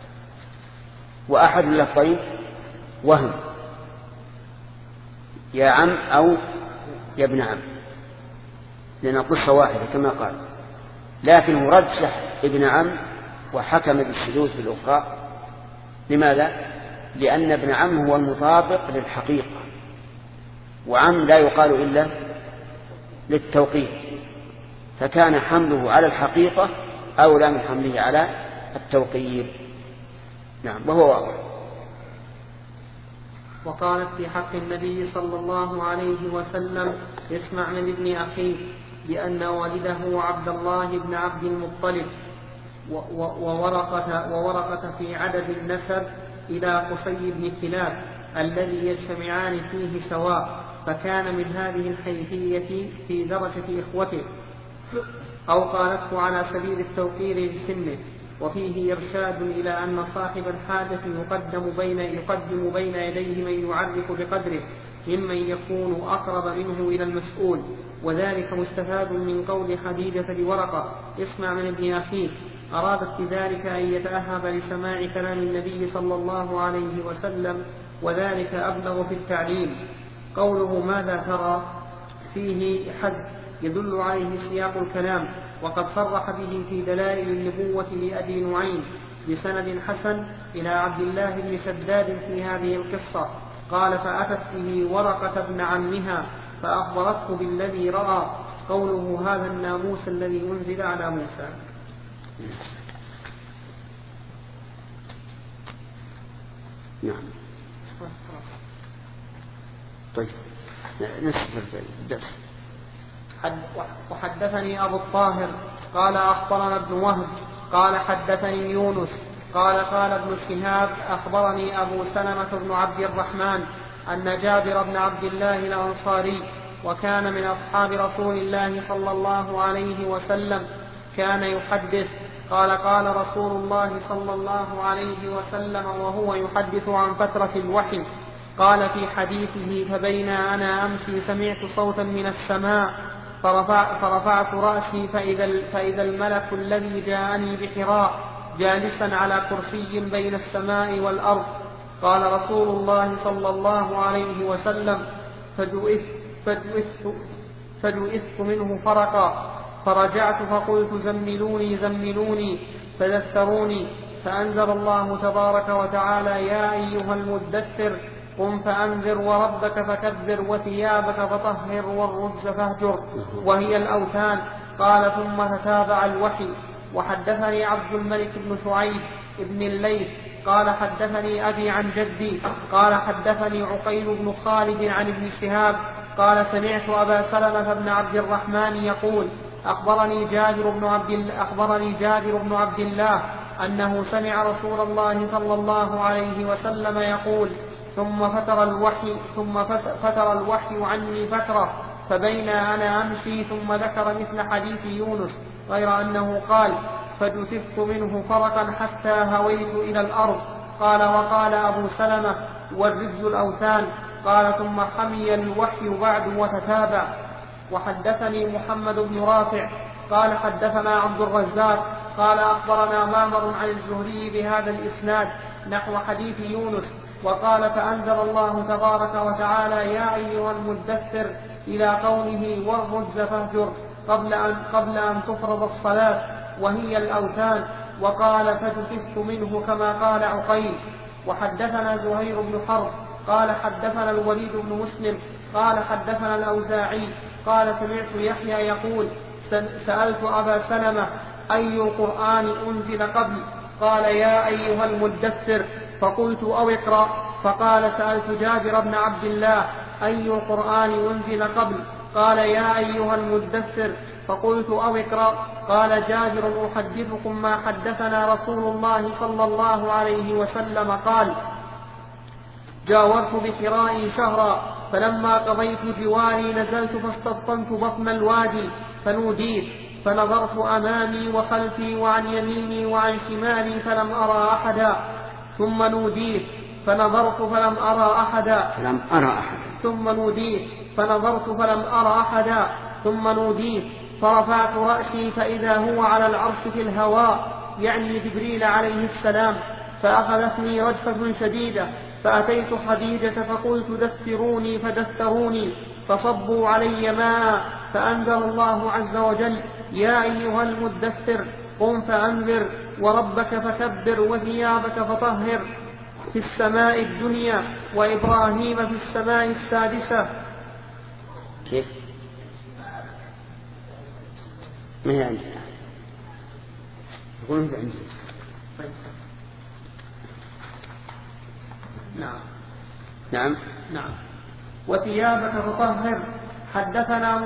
وأحد اللفظين وهم، يا عم أو يا ابن عم، لأن القصة واحدة كما قال، لكنه رجح ابن عم وحكم بالشذوذ في الأخرى. لماذا؟ لأن ابن عم هو المطابق للحقيقة، وعم لا يقال إلا للتوقيت، فكان حمله على الحقيقة أولى من حمله على التوقير. نعم، وهو واضح. وقالت في حق النبي صلى الله عليه وسلم اسمع من ابن أخيه، لأن والده عبد الله بن عبد المطلب، وورقة في عدد النسب إلى قصي بن كلاب الذي يجتمعان فيه سواء، فكان من هذه الحيثية في درجة إخوته، أو قالته على سبيل التوقير لسنه. وفيه إرشاد إلى أن صاحب الحاجة يقدم بين يديه من يعرف بقدره ممن يكون أقرب منه إلى المسؤول، وذلك مستفاد من قول خديجة لورقة اسمع من ابن أخيه، أرادت بذلك أن يتأهب لسماع كلام النبي صلى الله عليه وسلم، وذلك أبلغ في التعليم. قوله ماذا ترى فيه حد يدل عليه سياق الكلام، وقد صرح به في دلائل النبوة لأبي نعيم بسند حسن إلى عبد الله بن شداد في هذه القصة، قال فأتت به ورقة ابن عمها فأخبرته بالذي رأى. قوله هذا الناموس الذي أنزل على موسى. نعم. طيب نصف الدرس. وحدثني أبو الطاهر قال أخبرنا ابن وهب قال حدثني يونس قال ابن شهاب أخبرني أبو سلمة بن عبد الرحمن أن جابر بن عبد الله الأنصاري وكان من أصحاب رسول الله صلى الله عليه وسلم كان يحدث قال رسول الله صلى الله عليه وسلم وهو يحدث عن فترة الوحي، قال في حديثه فبين أنا أمشي سمعت صوتا من السماء فرفعت رأسي فإذا الملك الذي جاءني بحراء جالسا على كرسي بين السماء والأرض. قال رسول الله صلى الله عليه وسلم فجئت منه فرقا، فرجعت فقلت زملوني فذكروني، فأنزل الله تبارك وتعالى يا أيها المدثر قم فأنذر وربك فكبر وثيابك فطهر والرجز فاهجر، وهي الأوثان. قال ثم تتابع الوحي. وحدثني عبد الملك بن شعيب ابن الليث قال حدثني أبي عن جدي قال حدثني عقيل بن خالد عن ابن شهاب قال سمعت أبا سلمة بن عبد الرحمن يقول أخبرني جابر بن عبد الله أنه سمع رسول الله صلى الله عليه وسلم يقول ثم فتر الوحي عني فترة فبين أنا أمشي، ثم ذكر مثل حديث يونس غير أنه قال فجثثت منه فرقا حتى هويت إلى الأرض. قال وقال أبو سلمة والرجز الأوثان. قال ثم حمي الوحي بعد وتتابع. وحدثني محمد بن رافع قال حدثنا عبد الرزاق قال أخبرنا معمر عن الزهري بهذا الإسناد نحو حديث يونس. وقال فأنزل الله تبارك وتعالى يا أيها المدثر إلى قوله والرجز فاهجر قبل أن تفرض الصلاة وهي الأوثان. وقال فجفزت منه كما قال عقيل. وحدثنا زهير بن حرب قال حدثنا الوليد بن مسلم قال حدثنا الأوزاعي قال سمعت يحيى يقول سألت أبا سلمة أي القرآن أنزل قبل؟ قال يا أيها المدثر، فقلت أو اقرأ. فقال سألت جابر بن عبد الله أي القرآن أنزل قبل؟ قال يا أيها المدثر، فقلت أو اقرأ. قال جابر أحدثكم ما حدثنا رسول الله صلى الله عليه وسلم قال جاورت بحرائي شهرا، فلما قضيت جواري نزلت فاستبطنت بطن الوادي فنوديت، فنظرت أمامي وخلفي وعن يميني وعن شمالي فلم أرى أحدا، ثم نوديت فنظرت فلم أرى أحدا، ثم نوديت فنظرت فلم أرى أحدا، ثم نوديت فرفعت رأسي فإذا هو على العرش في الهواء، يعني جبريل عليه السلام، فأخذتني رجفة شديدة، فأتيت خديجة فقلت دثروني فدثروني، فصبوا علي ماء، فأنزل الله عز وجل يا أيها المدثر قم فأنذر وربك فكبر وثيابك فطهر، في السماء الدنيا وإبراهيم في السماء السادسة. كيف؟ ما هي عندنا؟ يقولون عندنا. نعم. وثيابك فطهر. حدثنا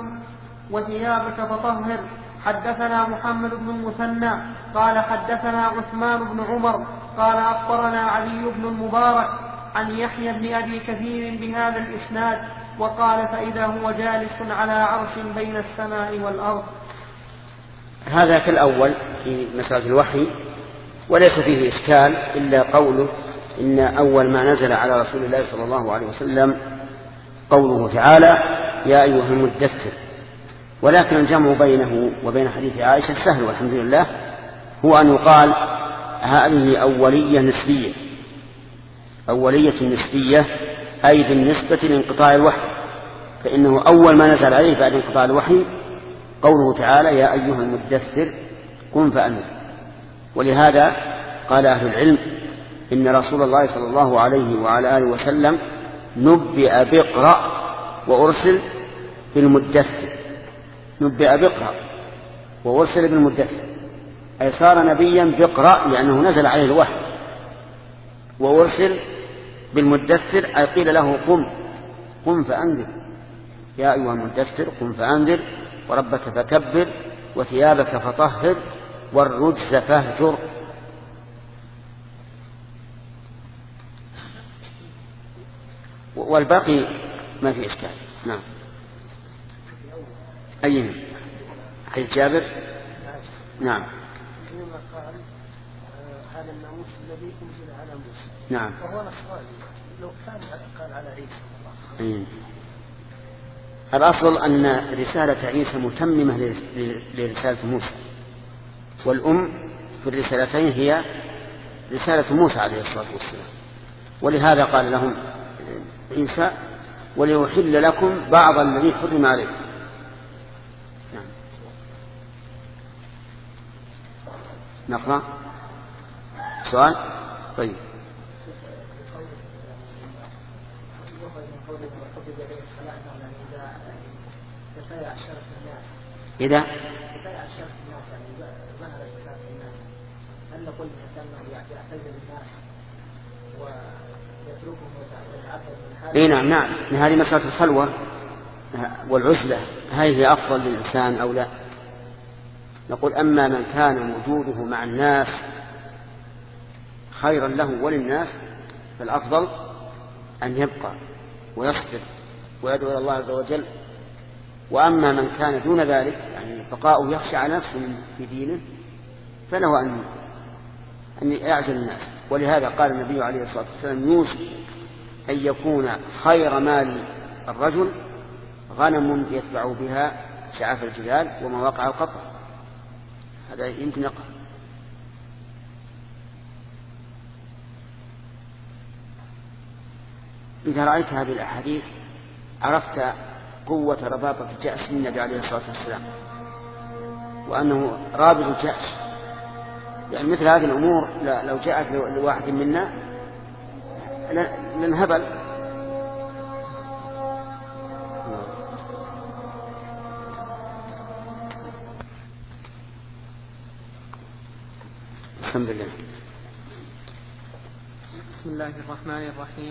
محمد بن المثنى قال حدثنا عثمان بن عمر قال أخبرنا علي بن المبارك عن يحيى بن أبي كثير بهذا الإسناد، وقال فإذا هو جالس على عرش بين السماء والأرض. هذا كالأول في مسألة الوحي، وليس فيه إشكال إلا قوله إن أول ما نزل على رسول الله صلى الله عليه وسلم قوله تعالى يا أيها المدثر، ولكن الجمع بينه وبين حديث عائشة سهل والحمد لله، هو أن يقال هذه أولية نسبية أي بالنسبة لانقطاع الوحي، فإنه أول ما نزل عليه بعد انقطاع الوحي قوله تعالى يا أيها المدثر قم فأنذر. ولهذا قال أهل العلم إن رسول الله صلى الله عليه وعلى آله وسلم نبئ بقرأ وأرسل بالمدثر، أي صار نبيا بقرأ لأنه نزل عليه الوحي، وأرسل بالمدثر أي قيل له قم فأنذر، يا أيها المدثر قم فأنذر وربك فكبر وثيابك فطهر والرجز فاهجر. والباقي ما في إشكال. نعم. أيها حديث جابر. نعم. قال هذا الناموس الذي أنزل على موسى. نعم. وهو نصراني، لو كان قال على عيسى. الأصل أن رسالة عيسى متممة لرسالة موسى، والأم في الرسالتين هي رسالة موسى عليه الصلاة والسلام، ولهذا قال لهم عيسى وليحل لكم بعض الذي حرم عليكم. نعم. نقرأ سؤال. طيب. إذا هل نقول أنه يعتزل الناس ويتركهم ويتعبد؟ نعم. هذه مسألة الخلوة والعزلة، هذه أفضل للإنسان أو لا؟ نقول أما من كان وجوده مع الناس خيرا له وللناس فالأفضل أن يبقى ويصبر ويدعو إلى الله عز وجل. وأما من كان دون ذلك يعني بقاؤه يخشى على نفسه في دينه فله أن يعزل الناس. ولهذا قال النبي عليه الصلاة والسلام يوشك أن يكون خير مال الرجل غنم يتبع بها شعاف الجبال ومواقع القطر. هذا يمكن يقع. إذا رأيت هذه الأحاديث عرفت قوة رباطة الجأش من النبي عليه الصلاة والسلام، وأنه رابط الجأش يعني مثل هذه الأمور لو جاءت لواحد منا لنهبل. الحمد لله. بسم الله الرحمن الرحيم.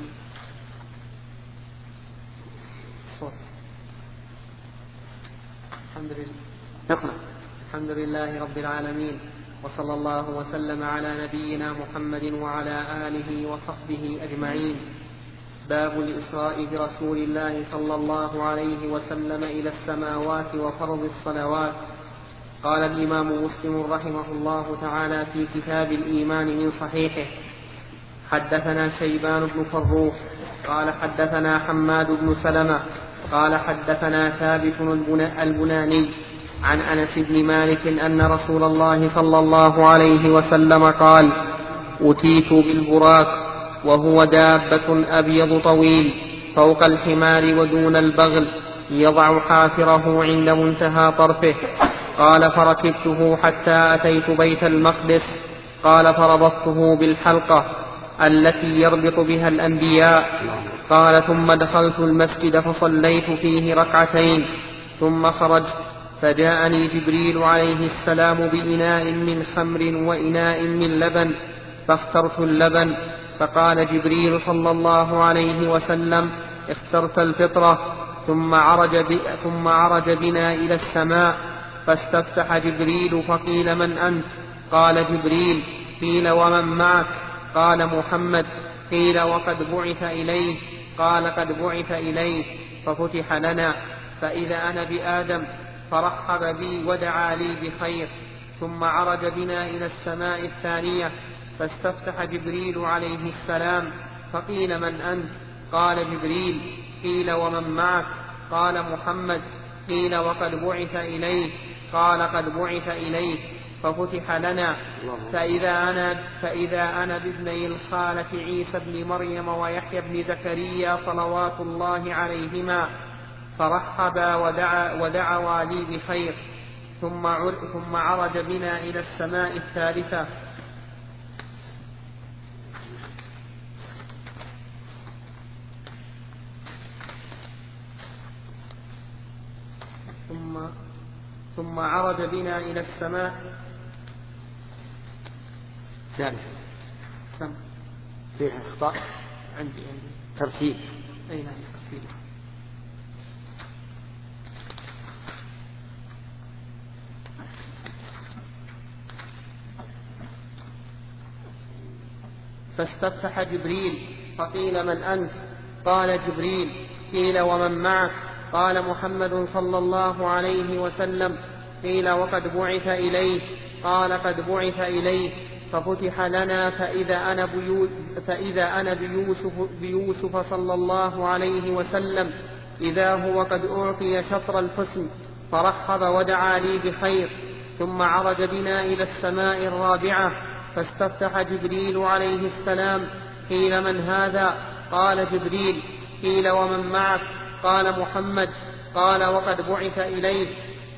الحمد لله رب العالمين، وصلى الله وسلم على نبينا محمد وعلى آله وصحبه أجمعين. باب الإسراء برسول الله صلى الله عليه وسلم إلى السماوات وفرض الصلوات. قال الإمام مسلم رحمه الله تعالى في كتاب الإيمان من صحيحه: حدثنا شيبان بن فروخ قال حدثنا حماد بن سلمة قال حدثنا ثابت البناني عن أنس بن مالك أن رسول الله صلى الله عليه وسلم قال: أتيت بالبراق وهو دابة أبيض طويل فوق الحمار ودون البغل يضع حافره عند منتهى طرفه. قال: فركبته حتى أتيت بيت المقدس. قال: فربطته بالحلقة التي يربط بها الأنبياء. قال: ثم دخلت المسجد فصليت فيه ركعتين ثم خرجت فجاءني جبريل عليه السلام بإناء من خمر وإناء من لبن فاخترت اللبن. فقال جبريل صلى الله عليه وسلم: اخترت الفطرة. ثم عرج بنا إلى السماء فاستفتح جبريل فقيل: من أنت؟ قال: جبريل. قيل: ومن معك؟ قال: محمد. قيل: وقد بعث إليه؟ قال: قد بعث إليه. ففتح لنا فإذا أنا بآدم فرحب بي ودعا لي بخير. ثم عرج بنا إلى السماء الثانية فاستفتح جبريل عليه السلام فقيل: من أنت؟ قال: جبريل. قيل: ومن معك؟ قال: محمد. قيل: وقد بعث إليه؟ قال: قد بعث إليه. ففتح لنا فإذا أنا بابني الخالة عيسى بن مريم ويحيى بن زكريا صلوات الله عليهما فرحبا ودعوا لي بخير. ثم عرج بنا إلى السماء الثالثة ثم عرج بنا إلى السماء فيه أخطاء عندي ترتيب. أي نعم ترتيب. فاستفتح جبريل فقيل: من أنت؟ قال: جبريل. قيل: ومن معك؟ قال: محمد صلى الله عليه وسلم. قيل: وقد بعث إليه؟ قال: قد بعث إليه. ففتح لنا فإذا أنا بيوسف صلى الله عليه وسلم إذا هو قد أعطي شطر الحسن فرحب ودعا لي بخير. ثم عرج بنا إلى السماء الرابعة فاستفتح جبريل عليه السلام. قيل: من هذا؟ قال: جبريل. قيل: ومن معك؟ قال: محمد. قال: وقد بعث إليه؟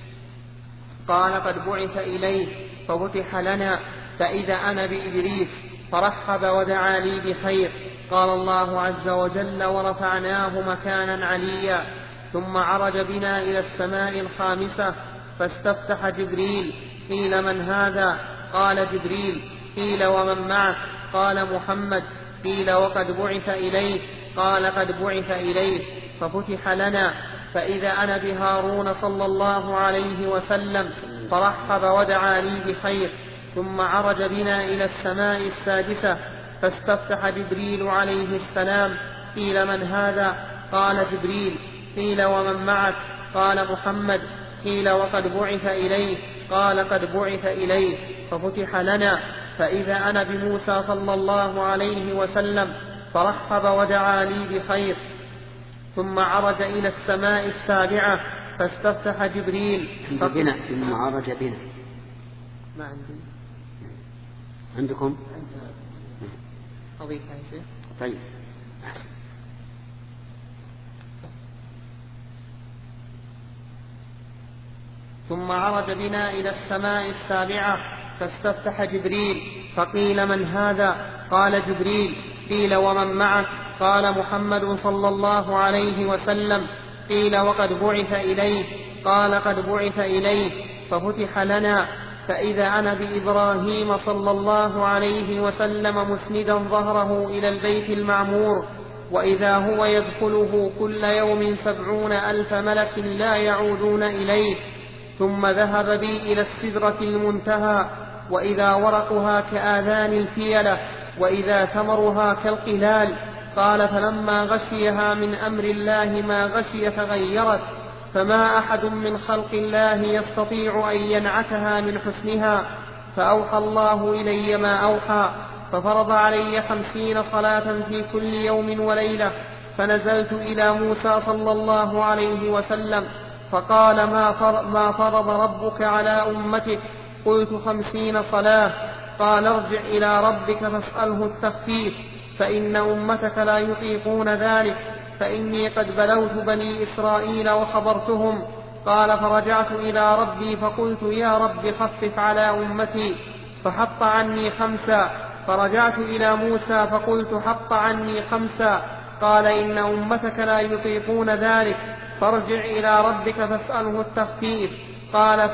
قال: قد بعث إليه. ففتح لنا فإذا أنا بإدريس فرحب ودعا لي بخير. قال الله عز وجل: ورفعناه مكانا عليا. ثم عرج بنا إلى السماء الخامسة فاستفتح جبريل. قيل: من هذا؟ قال: جبريل. قيل: ومن معك؟ قال: محمد. قيل: وقد بعث إليه؟ قال: قد بعث إليه. ففتح لنا فإذا أنا بهارون صلى الله عليه وسلم فرحب ودعا لي بخير. ثم عرج بنا إلى السماء السادسة فاستفتح جبريل عليه السلام. قيل: من هذا؟ قال: جبريل. قيل: ومن معك؟ قال: محمد. قيل: وقد بعث إليه؟ قال: قد بعث إليه. ففتح لنا فإذا أنا بموسى صلى الله عليه وسلم فرحب ودعا لي بخير. ثم عرج إلى السماء السابعة فاستفتح جبريل. ثم عرج بنا. ما عندي. عندكم؟ أضيفها يا شيخ. طيب. ثم عرج بنا إلى السماء السابعة فاستفتح جبريل فقيل من هذا؟ قال جبريل. قيل ومن معك؟ قال محمد صلى الله عليه وسلم. قيل وقد بعث إليه؟ قال قد بعث إليه. ففتح لنا فإذا أنا بإبراهيم صلى الله عليه وسلم مسندا ظهره إلى البيت المعمور، وإذا هو يدخله كل يوم 70,000 ملك لا يعودون إليه. ثم ذهب بي إلى السدرة المنتهى، وإذا ورقها كآذان الفيلة، وإذا ثمرها كالقلال. قال فلما غشيها من أمر الله ما غشي تغيرت، فما أحد من خلق الله يستطيع أن ينعتها من حسنها. فأوحى الله إلي ما أوحى، ففرض علي 50 صلاة في كل يوم وليلة. فنزلت إلى موسى صلى الله عليه وسلم فقال ما فرض ربك على أمتك؟ قلت 50 صلاة. قال ارجع إلى ربك فاسأله التخفيف، فإن أمتك لا يطيقون ذلك، فإني قد بلوت بني إسرائيل وخبرتهم. قال فرجعت إلى ربي فقلت يا رب خفف على أمتي، فحط عني 5. فرجعت إلى موسى فقلت حط عني 5. قال إن أمتك لا يطيقون ذلك، فارجع إلى ربك فاسأله التخفيف. قال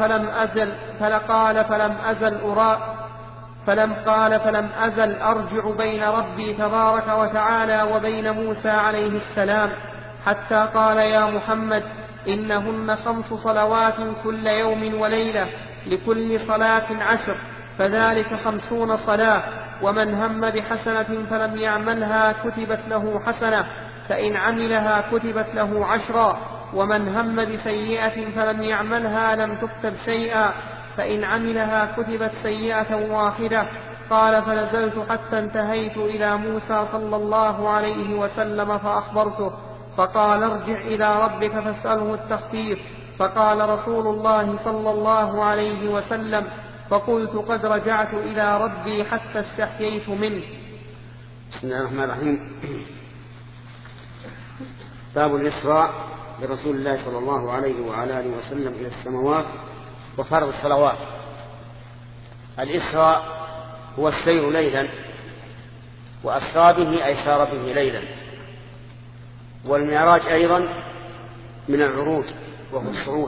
فلم أزل أرجع بين ربي تبارك وتعالى وبين موسى عليه السلام، حتى قال يا محمد إنهن 5 صلوات كل يوم وليلة، لكل صلاة 10، فذلك 50 صلاة. ومن هم بحسنة فلم يعملها كتبت له حسنة، فإن عملها كتبت له 10. ومن هم بسيئة فلم يعملها لم تكتب شيئا، فإن عملها كتبت سيئة واحدة. قال فنزلت حتى انتهيت إلى موسى صلى الله عليه وسلم فأخبرته، فقال ارجع إلى ربك فاسأله التخفيف. فقال رسول الله صلى الله عليه وسلم فقلت قد رجعت إلى ربي حتى استحييت منه. بسم الله الرحمن الرحيم. باب الإسراء برسول الله صلى الله عليه وعلى آله وسلم إلى السماوات وفرض الصلوات. الإسراء هو السير ليلا، وأسرى به أي سار به ليلا. والمعراج أيضا من العروج وهو الصعود.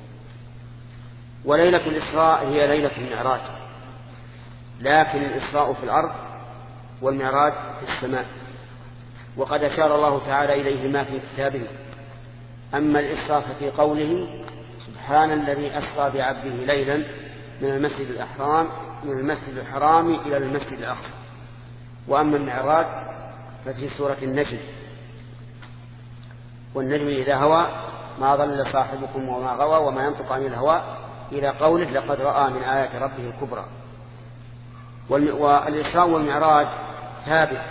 وليلة الإسراء هي ليلة المعراج، لكن الإسراء في الأرض والمعراج في السماء، وقد أشار الله تعالى إليهما في كتابه. أما الإسراء ففي قوله سبحان الذي أسرى بعبده ليلا من المسجد الحرام إلى المسجد الأقصى. وأما المعراج ففي سورة النجم، والنجم إذا هوى ما ضل صاحبكم وما غوى وما ينطق عن الهوى إلى قوله لقد رأى من آيات ربه الكبرى. والإسراء والمعراج ثابت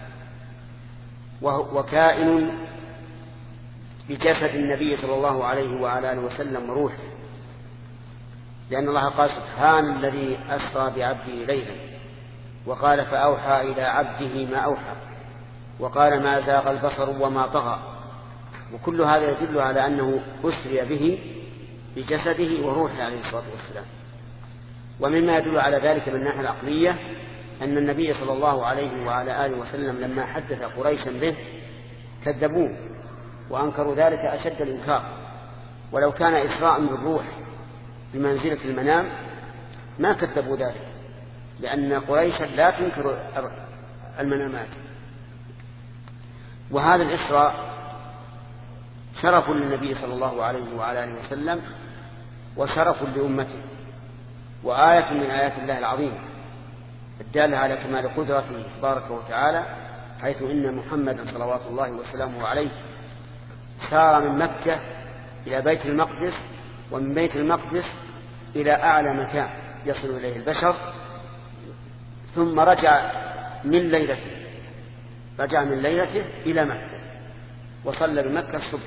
وكائن بجسد النبي صلى الله عليه وعلى آله وسلم وروحه، لأن الله قال سبحان الذي أسرى بعبده ليلا، وقال فأوحى إلى عبده ما أوحى، وقال ما زاغ البصر وما طغى. وكل هذا يدل على أنه أسري به بجسده وروحه عليه الصلاة والسلام. ومما يدل على ذلك من الناحية العقلية أن النبي صلى الله عليه وعلى آله وسلم لما حدث قريشا به كذبوه وأنكروا ذلك أشد الإنكار. ولو كان إسراء بالروح بمنزلة المنام ما كذبوا ذلك، لأن قريشا لا تنكر المنامات. وهذا الإسراء شرف للنبي صلى الله عليه وعلى آله وسلم وشرف لأمته، وآية من آيات الله العظيمة الدالة على كمال قدرته تبارك وتعالى، حيث إن محمدا صلوات الله وسلامه عليه سار من مكة إلى بيت المقدس، ومن بيت المقدس إلى أعلى مكان يصل إليه البشر، ثم رجع من ليلته إلى مكة وصلى بمكة الصبح.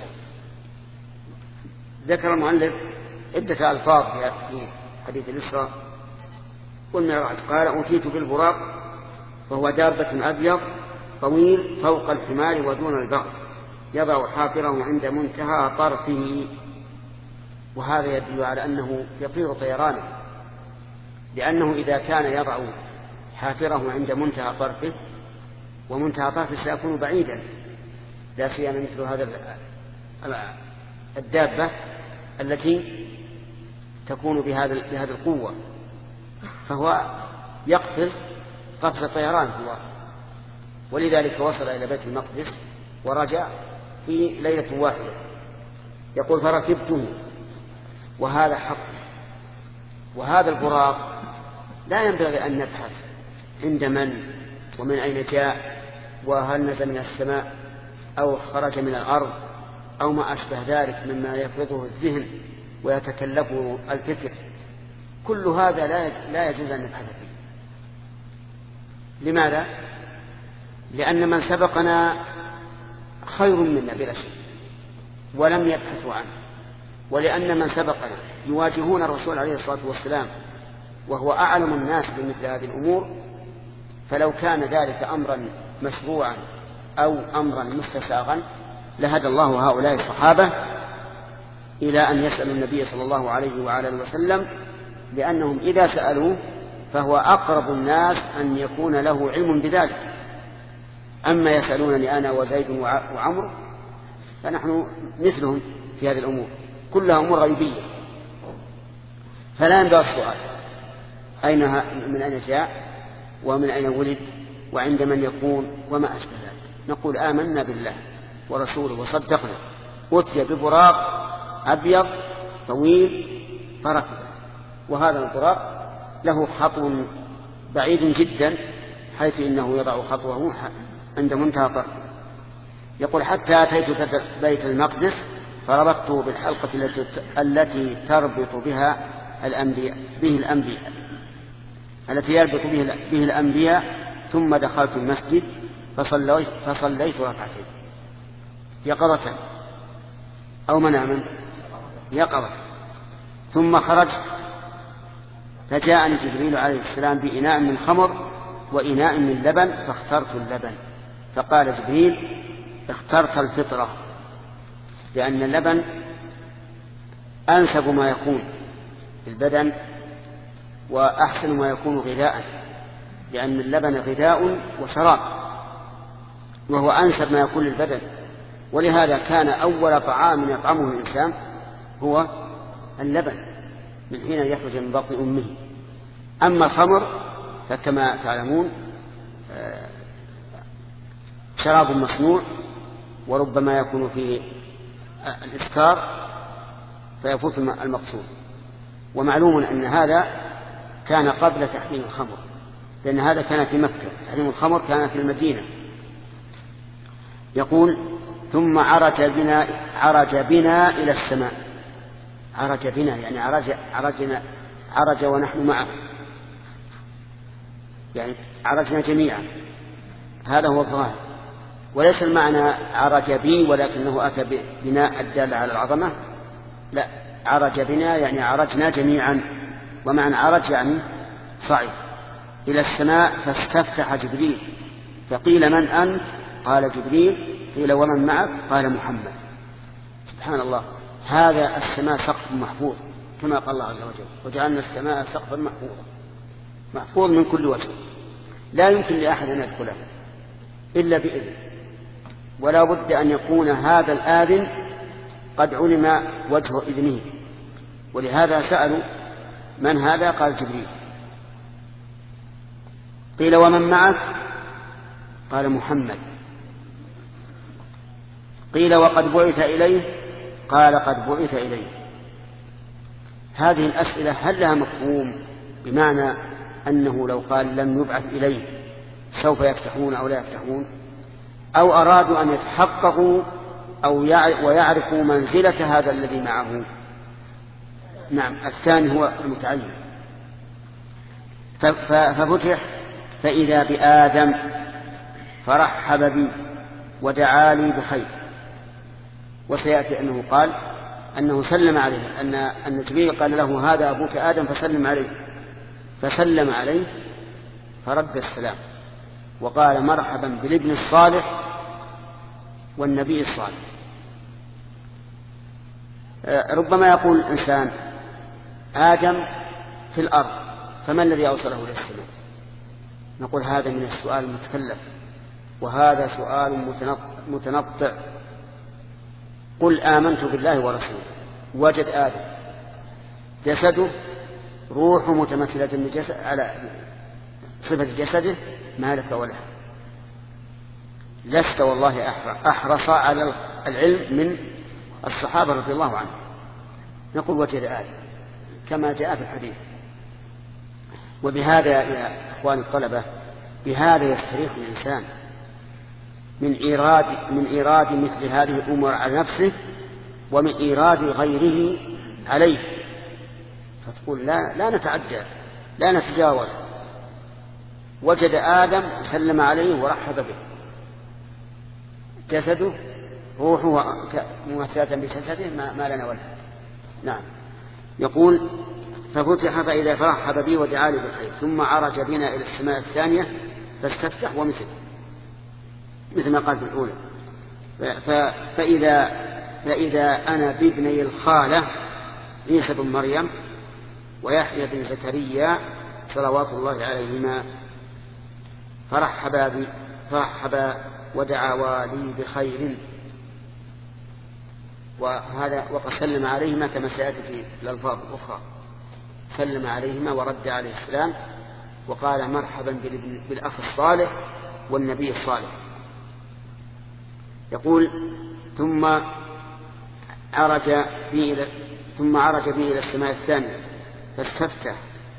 ذكر المؤلف عدة ألفاظ في حديث الإسراء والمعراج. قال أوتيت بالبراق، وهو دابة أبيض طويل فوق الحمار ودون البغل، يضع حافره عند منتهى طرفه. وهذا يدل على أنه يطير طيرانه لأنه إذا كان يضع حافره عند منتهى طرفه، ومنتهى طرفه سيكون بعيدا، لا سيما مثل هذا الدابة التي تكون بهذه القوة، فهو يقفز قفز طيران في الواقع. ولذلك وصل إلى بيت المقدس ورجع في ليلة واحدة. يقول فركبته، وهذا حق. وهذا البراق لا ينبغي أن نبحث عند من ومن أين جاء، وهل نزل من السماء أو خرج من الأرض أو ما أشبه ذلك مما يفرضه الذهن ويتكلفه الفكر. كل هذا لا يجوز أن نبحث فيه. لماذا؟ لأن من سبقنا خير منا بلا شك ولم يبحثوا عنه، ولأن من سبقنا يواجهون الرسول عليه الصلاة والسلام وهو أعلم الناس بمثل هذه الأمور، فلو كان ذلك أمرا مشروعا أو أمرا مستساغا لهدى الله هؤلاء الصحابة إلى أن يسألوا النبي صلى الله عليه وعلى اله وسلم، لأنهم إذا سألوه فهو أقرب الناس أن يكون له علم بذلك. أما يسألونني أنا وزيد وعمر فنحن مثلهم في هذه الأمور، كلها أمور غيبية، فلا ينبغي السؤال من أين جاء ومن أين ولد وعند من يكون وما أشبه ذلك. نقول آمنا بالله ورسوله وصدقنا. أتي ببراق أبيض طويل فركب، وهذا البراق له خطو بعيد جدا حيث إنه يضع خطوه عند منتهى طرفه. يقول حتى أتيت بيت المقدس فربطته بالحلقة التي تربط بها الأنبياء التي يربط به الأنبياء، ثم دخلت المسجد فصليت ركعتين يقظة أو مناما يقظة. ثم خرجت فجاءني جبريل عليه السلام بإناء من خمر وإناء من لبن، فاخترت اللبن. فقال جبريل اخترت الفطرة، لأن اللبن أنسب ما يكون في البدن وأحسن ما يكون غذاء، لأن اللبن غذاء وشراب وهو أنسب ما يكون للبدن. ولهذا كان أول طعام يطعمه الإنسان هو اللبن من حين يخرج من بطن أمه. أما الخمر فكما تعلمون شراب مصنوع وربما يكون فيه الإسكار فيفوت المقصود. ومعلوم أن هذا كان قبل تحريم الخمر، لأن هذا كان في مكة، تحريم الخمر كان في المدينة. يقول ثم عرج بنا إلى السماء. عرج بنا يعني عرج ونحن معه، يعني عرجنا جميعا، هذا هو الظاهر. وليس المعنى عرج بي ولكنه أتى بناء الدالة على العظمة، لا، عرج بنا يعني عرجنا جميعا، ومعنى عرج يعني صعد إلى السماء. فاستفتح جبريل فقيل من أنت؟ قال جبريل. قيل ومن معك؟ قال محمد. سبحان الله، هذا السماء سقف محفوظ كما قال الله عز وجل وجعلنا السماء سقفا محفوظا، محفوظ من كل وجه، لا يمكن لأحد أن يدخله إلا بإذن، ولا بد أن يكون هذا الآذن قد علم وجه إذنه. ولهذا سألوا من هذا؟ قال جبريل. قيل ومن معك؟ قال محمد. قيل وقد بعث إليه؟ قال قد بعث إليه. هذه الأسئلة هل لها مفهوم؟ بمعنى أنه لو قال لم يبعث إليه سوف يفتحون أو لا يفتحون، أو أرادوا أن يتحققوا أو ويعرفوا منزلة هذا الذي معه؟ نعم، الثاني هو المتعين. ففتح فإذا بآدم فرحب بي ودعا لي بخير. وسيأتي أنه قال أنه سلم عليه، أن جبريل قال له هذا أبوك آدم فسلم عليه، فسلم عليه فرد السلام وقال مرحبا بالابن الصالح والنبي الصالح. ربما يقول الإنسان آدم في الأرض فما الذي أوصله إلى السماء؟ نقول هذا من السؤال المتكلف، وهذا سؤال متنطع. قل آمنت بالله ورسوله، وجد آدم جسده روح متمثلة على صفة جسده، ما لك ولها. لست والله أحرص على العلم من الصحابة رضي الله عنهم. نقول وجد آدم كما جاء في الحديث. وبهذا يا إخواني الطلبة، بهذا يستريح الإنسان من إيراد مثل هذه الأمور على نفسه ومن إيراد غيره عليه. فتقول لا نتعدى، لا نتجاوز. وجد آدم سلم عليه ورحب به، جسده روحه ممثلة بجسده، ما لنا ولا. نعم. يقول ففتح فإذا فرحب بي ودعا لي بالخير، ثم عرج بنا إلى السماء الثانية فاستفتح مثل ما قال في الأولى. فإذا أنا بابني الخالة عيسى بن مريم ويحيى بن زكريا صلوات الله عليهما، فرحب ودعا لي بخير. وهذا وقد سلم عليهما كما سيأتي في الألفاظ الأخرى، سلم عليهما ورد عليه السلام وقال مرحبا بالأخ الصالح والنبي الصالح. يقول ثم عرج بي إلى السماء الثانية فاستفتح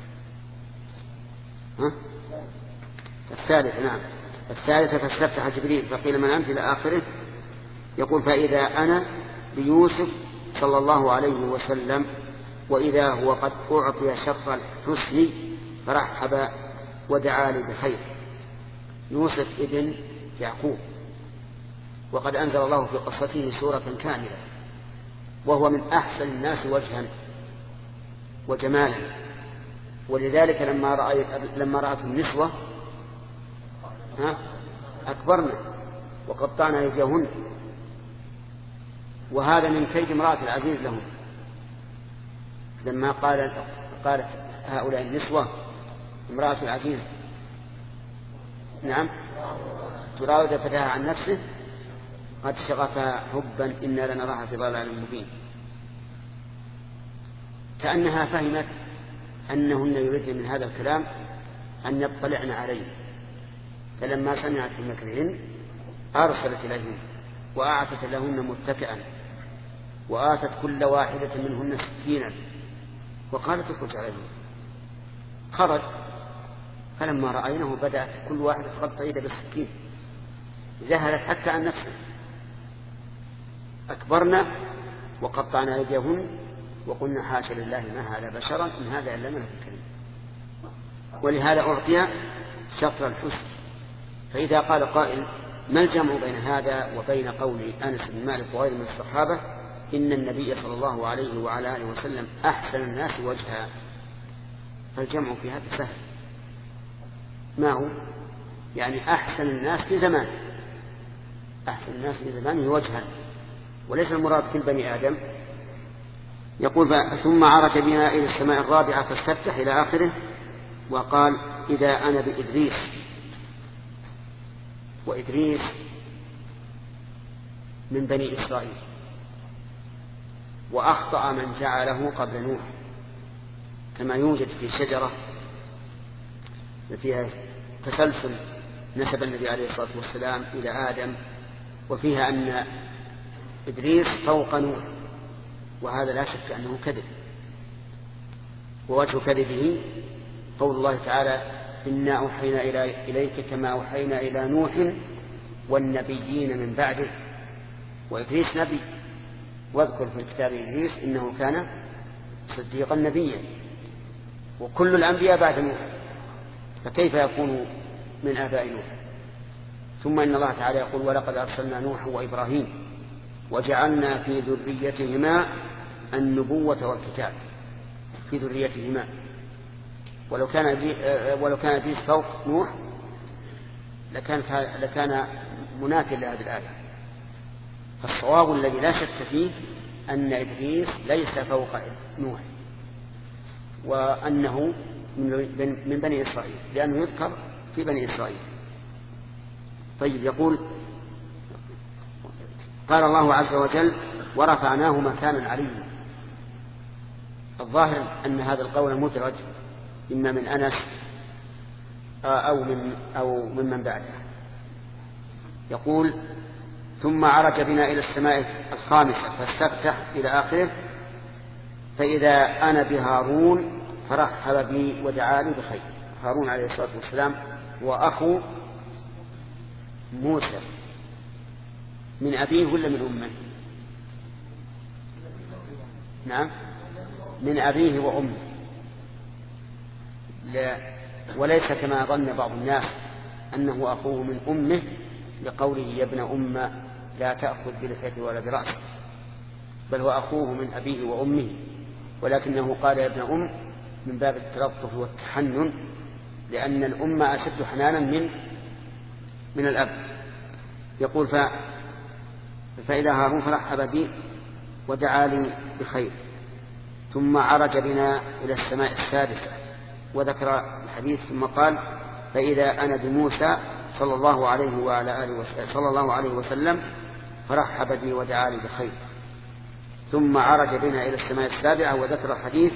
الثالثة. نعم الثالثة فاستفتح جبريل فقيل من أنت إلى آخره. يقول فإذا أنا بيوسف صلى الله عليه وسلم وإذا هو قد أعطي شرف الحسن فرحب ودعا لي بخير. يوسف ابن يعقوب، وقد أنزل الله في قصته سورة كاملة، وهو من أحسن الناس وجها وجمالا. ولذلك لما رأته النسوة أكبرنا وقطعنا أيديهن، وهذا من كيد امرأة العزيز لهم. لما قالت هؤلاء النسوة امرأة العزيز نعم تراود فتاها عن نفسه قد شغفها حبا إنا لنراها في ضلال مبين، كأنها فهمت أنهن يريدن من هذا الكلام أن يطلعن عليه، فلما سمعت بمكرهن أرسلت إليهن وأعطت لهن متكئا وآتت كل واحدة منهن سكينا وقالت اخرج عليهم. خرج، فلما رأينه بدأت كل واحدة تغطى يده بالسكين، ذهلت حتى عن نفسه. أكبرنا وقطعنا أيديهن وقلنا حاشا لله ما هذا بشرا إن هذا إلا ملك كريم. ولهذا أعطي شطر الحسن. فإذا قال قائل ما الجمع بين هذا وبين قول أنس بن مالك وغيره من الصحابة إن النبي صلى الله عليه وعلى آله وسلم أحسن الناس وجها؟ فالجمع في هذا سهل. ما هو؟ يعني أحسن الناس في زمانه، أحسن الناس في زمانه وجها، وليس المراد كل بني آدم. يقول ثم عرج بنا إلى السماء الرابعة فاستفتح إلى آخره، وقال إذا أنا بإدريس. وإدريس من بني إسرائيل، وأخطأ من جعله قبل نوح، كما يوجد في شجرة فيها تسلسل نسب النبي عليه الصلاة والسلام إلى آدم، وفيها أن إدريس فوق نوح، وهذا لا شك أنه كذب. ووجه كذبه قول الله تعالى إنا أوحينا إليك كما أوحينا إلى نوح والنبيين من بعده. وإدريس نبي، واذكر في الكتاب إدريس إنه كان صديقا نبيا، وكل الأنبياء بعد نوح، فكيف يكون من آباء نوح؟ ثم إن الله تعالى يقول ولقد أرسلنا نوح وإبراهيم وجعلنا في ذريتهما النبوة والكتاب، في ذريتهما. ولو كان إدريس فوق نوح لكان منافيا لهذه الآية. فالصواب الذي لا شك فيه أن إدريس ليس فوق نوح، وأنه من بني إسرائيل، لأنه يذكر في بني إسرائيل. طيب، يقول قال الله عز وجل ورفعناه مكانا عليا. الظاهر أن هذا القول مدرج إما من أنس أو ممن بعده. يقول ثم عرج بنا إلى السماء الخامسة فاستفتح إلى آخره، فإذا أنا بهارون فرحب بي ودعاني بخير. هارون عليه الصلاة والسلام وأخو موسى، من أبيه ولا من أمه؟ نعم، من أبيه وأمه، وليس كما ظن بعض الناس أنه أخوه من أمه لقوله يا ابن أم لا تأخذ بلحيته ولا برأسه، بل هو أخوه من أبيه وأمه، ولكنه قال يا ابن أم من باب التلطف والتحنن، لأن الأم أشد حنانا من الأب. يقول فإذا هارون فرحب بي ودعا لي بخير. ثم عرج بنا إلى السماء السادسة وذكر الحديث، ثم قال فإذا أنا بموسى صلى الله عليه وسلم فرحب بي ودعا لي بخير. ثم عرج بنا إلى السماء السابعة وذكر الحديث،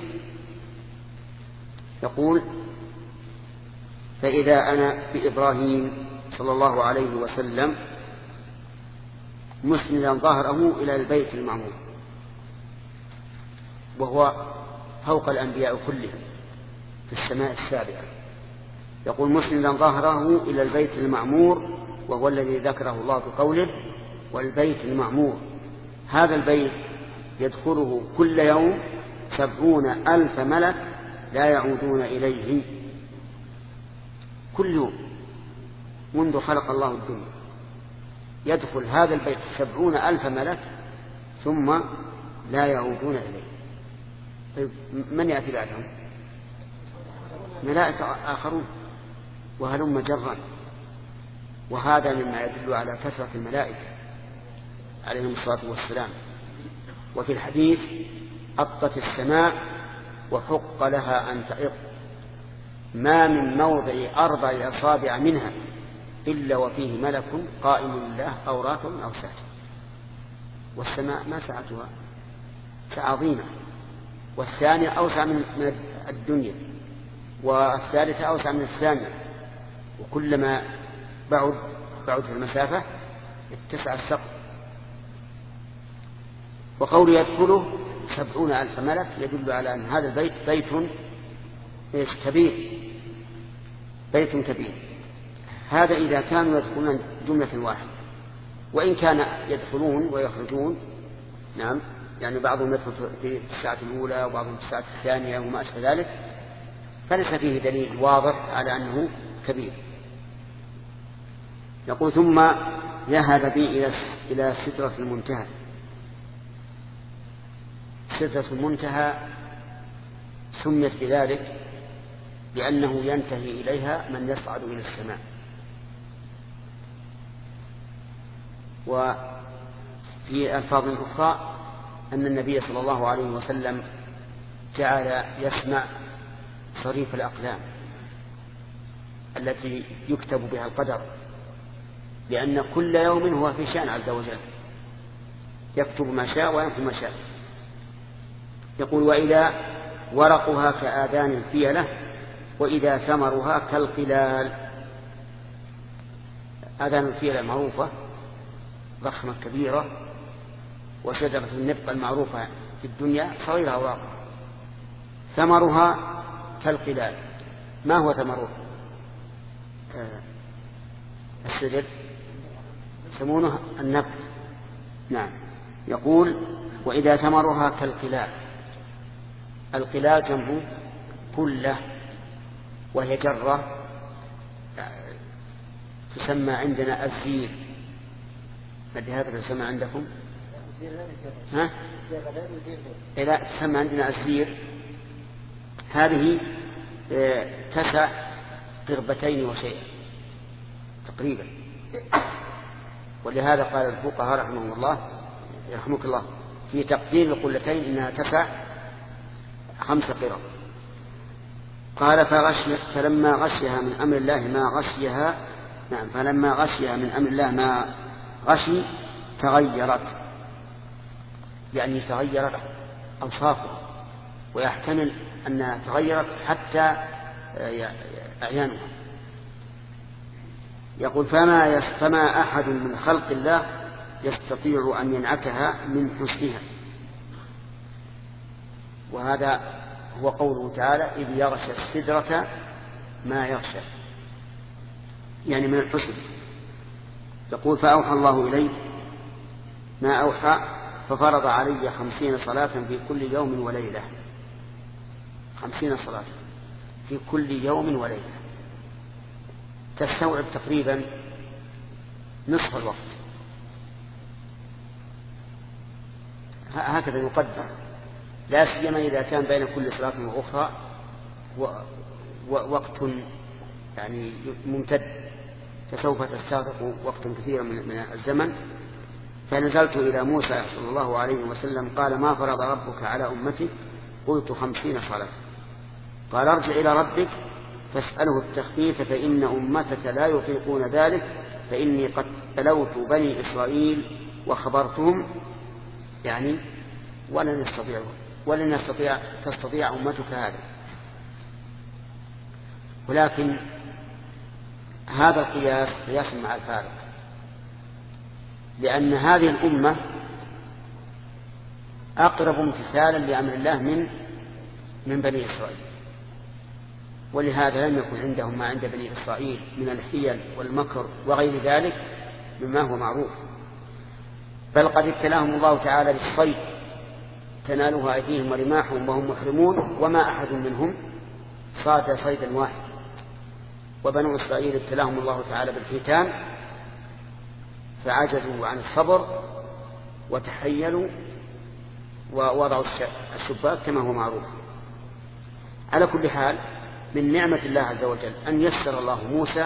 يقول فإذا أنا بإبراهيم صلى الله عليه وسلم مسندا ظهره إلى البيت المعمور، وهو فوق الأنبياء كلهم في السماء السابعة. يقول مسندا ظهره إلى البيت المعمور، وهو الذي ذكره الله بقوله والبيت المعمور. هذا البيت يدخله كل يوم 70,000 ملك لا يعودون إليه كل يوم منذ خلق الله الدنيا. يدخل هذا البيت 70,000 ملك ثم لا يعودون إليه. طيب من يأتي بعدهم؟ ملائكة آخرون وهلم جرا. وهذا مما يدل على كثرة الملائكة عليهم الصلاة والسلام. وفي الحديث أطت السماء وحق لها أن تعط، ما من موضع 4 أصابع منها إلا وفيه ملك قائم لله أو راكع أو ساجد. والسماء ما سعتها؟ سعة عظيمة، والثانية أوسع من الدنيا، والثالثة أوسع من الثانية، وكلما بعد المسافة اتسع السقف. وقول يدخله 70,000 ملك يدل على أن هذا البيت بيت كبير، بيت كبير. هذا إذا كانوا يدخلون جملة واحدة، وإن كان يدخلون ويخرجون، نعم، يعني بعضهم يدخل في الساعة الأولى وبعضهم في الساعة الثانية وما أشبه ذلك، فليس فيه دليل واضح على أنه كبير. يقول ثم ذهب بي إلى سدرة المنتهى. سدرة المنتهى سميت بذلك لأنه ينتهي إليها من يصعد إلى السماء. وفي ألفاظ أخرى أن النبي صلى الله عليه وسلم جعل يسمع صريف الأقلام التي يكتب بها القدر، لأن كل يوم هو في شأن عز وجل، يكتب ما شاء ويمحو ما شاء. يقول وإذا ورقها كآذان الفيلة وإذا ثمرها كالقلال. آذان الفيلة معروفة ضخمة كبيرة، وشجرة النبق المعروفة في الدنيا صغيرة أوراقها. ثمرها كالقلال. ما هو ثمره؟ الشجر يسمونه النبق. نعم. يقول وإذا ثمرها كالقلال. القلال جمع كله، وهي جرة تسمى عندنا الزير. ما هذا تسمى عندكم؟ ها؟ لا، تسمى عندنا الزير. هذه تسع قربتين وشيئا تقريبا. ولهذا قال الفقهاء رحمك الله في تقدير القلتين إنها تسع 5 قرب. قال فلما غشيها من أمر الله ما غشيها. نعم، فلما غشيها من أمر الله ما غشي تغيرت، يعني تغيرت أوصافها، ويحتمل أنها تغيرت حتى أعيانها. يقول فما أحد من خلق الله يستطيع أن ينعتها من حسنها. وهذا هو قوله تعالى إذ يغشى السدرة ما يغشى، يعني من الحسن. يقول فأوحى الله إليه ما أوحى ففرض علي 50 صلاة في كل يوم وليلة. 50 صلاة في كل يوم وليلة تستوعب تقريبا نصف الوقت، هكذا يقدر، لا سيما إذا كان بين كل صلاة وأخرى وقت يعني ممتد، فسوف تستغرق وقتا كثيرا من الزمن. فنزلت إلى موسى صلى الله عليه وسلم قال ما فرض ربك على أمتك؟ قلت 50 صلاة. قال ارجع إلى ربك فاسأله التخفيف فإن أمتك لا يطيقون ذلك، فإني قد بلوت بني إسرائيل وخبرتهم، يعني ولن تستطيع أمتك هذا. ولكن هذا القياس قياس مع الفارق، لأن هذه الأمة أقرب امتثالا لأمر الله من بني إسرائيل، ولهذا لم يكن عندهم ما عند بني إسرائيل من الحيل والمكر وغير ذلك مما هو معروف. بل قد ابتلاهم الله تعالى بالصيد تنالها أيديهم ورماحهم وهم محرمون، وما أحد منهم صاد صيدا واحد. وبنو إسرائيل ابتلاهم الله تعالى بالحيتان فعجزوا عن الصبر وتحيلوا ووضعوا الشباك كما هو معروف. على كل حال من نعمة الله عز وجل أن يسر الله موسى،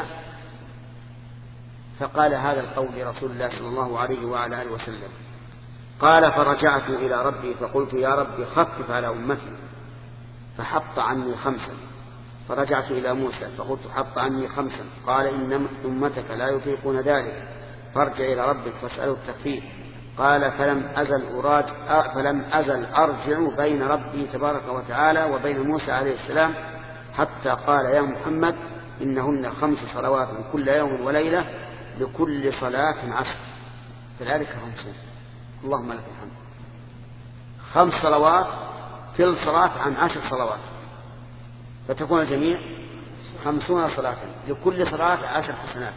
فقال هذا القول لرسول الله صلى الله عليه وعلى آله وسلم. قال فرجعت إلى ربي فقلت يا ربي خفف على أمتي فحط عني 5. فرجعت إلى موسى فقلت حط عني 5. قال إن أمتك لا يطيقون ذلك فارجع إلى ربك فاسأله التخفيف. قال فلم أزل أرجع بين ربي تبارك وتعالى وبين موسى عليه السلام حتى قال يا محمد إنهن 5 صلوات كل يوم وليلة لكل صلاة 10، فذلك 50. اللهم لك الحمد. 5 صلوات كل صلاة عن 10 صلوات، فتكون الجميع 50 صلاة لكل صلاة 10 حسنات،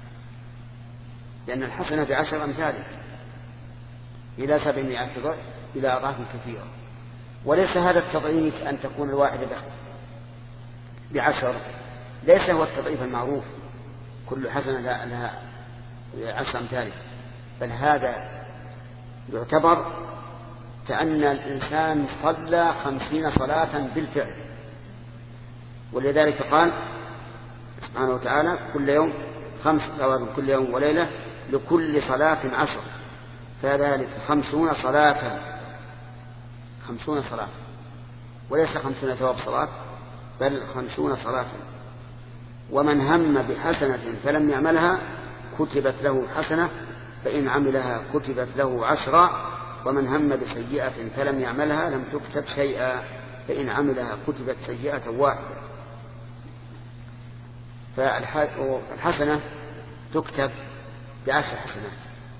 لأن الحسنة ب10 أمثاله إلى 700 ضعف إلى أضعاف كثيرة. وليس هذا التضعيف أن تكون الواحدة ب10، ليس هو التضعيف المعروف كل حسنة لها 10 أمثاله، بل هذا يعتبر كأن الإنسان صلى 50 صلاة بالفعل. ولذلك قال سبحانه وتعالى كل يوم 5 صلوات كل يوم وليلة لكل صلاة 10، فذلك 50 صلاة. 50 صلاة وليس 50 ثواب صلاة، بل 50 صلاة. ومن هم بحسنة فلم يعملها كتبت له حسنة فإن عملها كتبت له 10، ومن هم بسيئة فلم يعملها لم تكتب شيئا فإن عملها كتبت سيئة واحدة. فالحسنة تكتب ب10 حسنات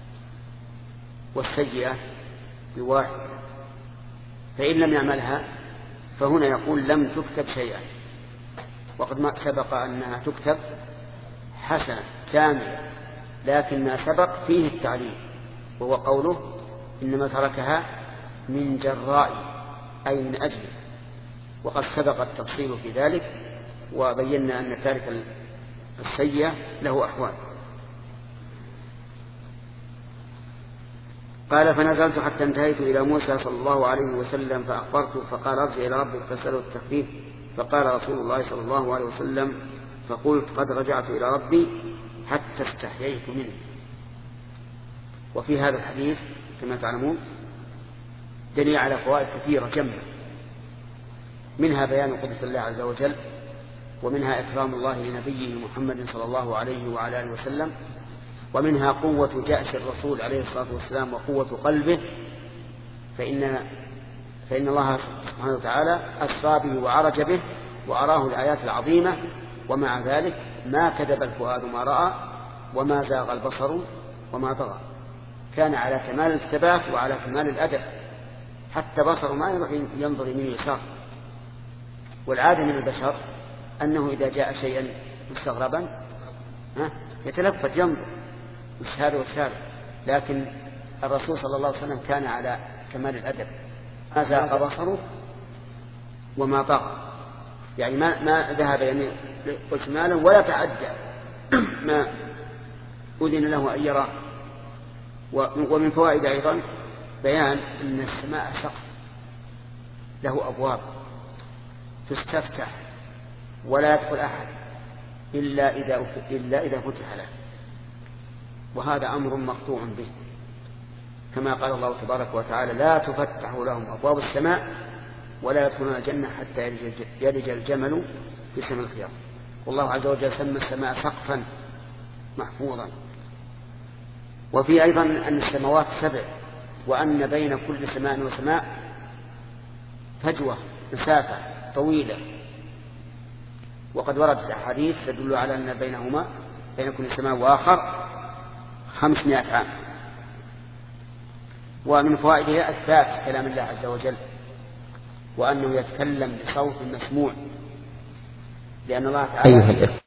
والسيئة ب1، فإن لم يعملها فهنا يقول لم تكتب شيئا، وقد ما سبق أنها تكتب حسنة كاملة، لكن ما سبق فيه التعليل، وهو قوله إنما تركها من جراء أي من أجله، وقد سبق التفصيل في ذلك وبينا أن تارك السيئة له أحوال. قال فنزلت حتى انتهيت إلى موسى صلى الله عليه وسلم فأخبرته فقال ارجع إلى ربك فاسأله التخفيف. فقال رسول الله صلى الله عليه وسلم فقلت قد رجعت إلى ربي حتى استحييت منه. وفي هذا الحديث كما تعلمون دليل على فوائد كثيرة جمة، منها بيان قدرة الله عز وجل ومنها إكرام الله لنبيه محمد صلى الله عليه وعلى آله وسلم، ومنها قوة جأش الرسول عليه الصلاة والسلام وقوة قلبه، فإن الله سبحانه وتعالى أسرى به وعرج به وأراه الآيات العظيمة، ومع ذلك ما كذب الفؤاد ما رأى وما زاغ البصر وما طغى. كان على كمال الثبات وعلى كمال الأدب، حتى بصره ما يروح ينظر يمين يسار. والعادة من البشر أنه إذا جاء شيئا مستغربا يتلفت ينظر وش هذا وش هذا، لكن الرسول صلى الله عليه وسلم كان على كمال الأدب، ما زاغ بصره وما طغى، يعني ما ذهب يمين وشمالا ولا تعدى ما أذن له أن يرى. ومن فوائد أيضا بيان أن السماء سقف له أبواب تستفتح ولا يدخل أحد إلا إذا فتح له، وهذا أمر مقطوع به، كما قال الله تبارك وتعالى: لا تفتح لهم أبواب السماء ولا يدخلون الجنة حتى يلج الجمل في سم الخياط. والله عز وجل سمى السماء سقفا محفوظا. وفي أيضا أن السماوات 7، وأن بين كل سماء وسماء فجوة مسافة طويلة، وقد وردت أحاديث تدل على أن بين كل سماء وآخر 500 عام. ومن فوائدها إثبات كلام الله عز وجل، وأنه يتكلم بصوت مسموع، لأن الله تعالى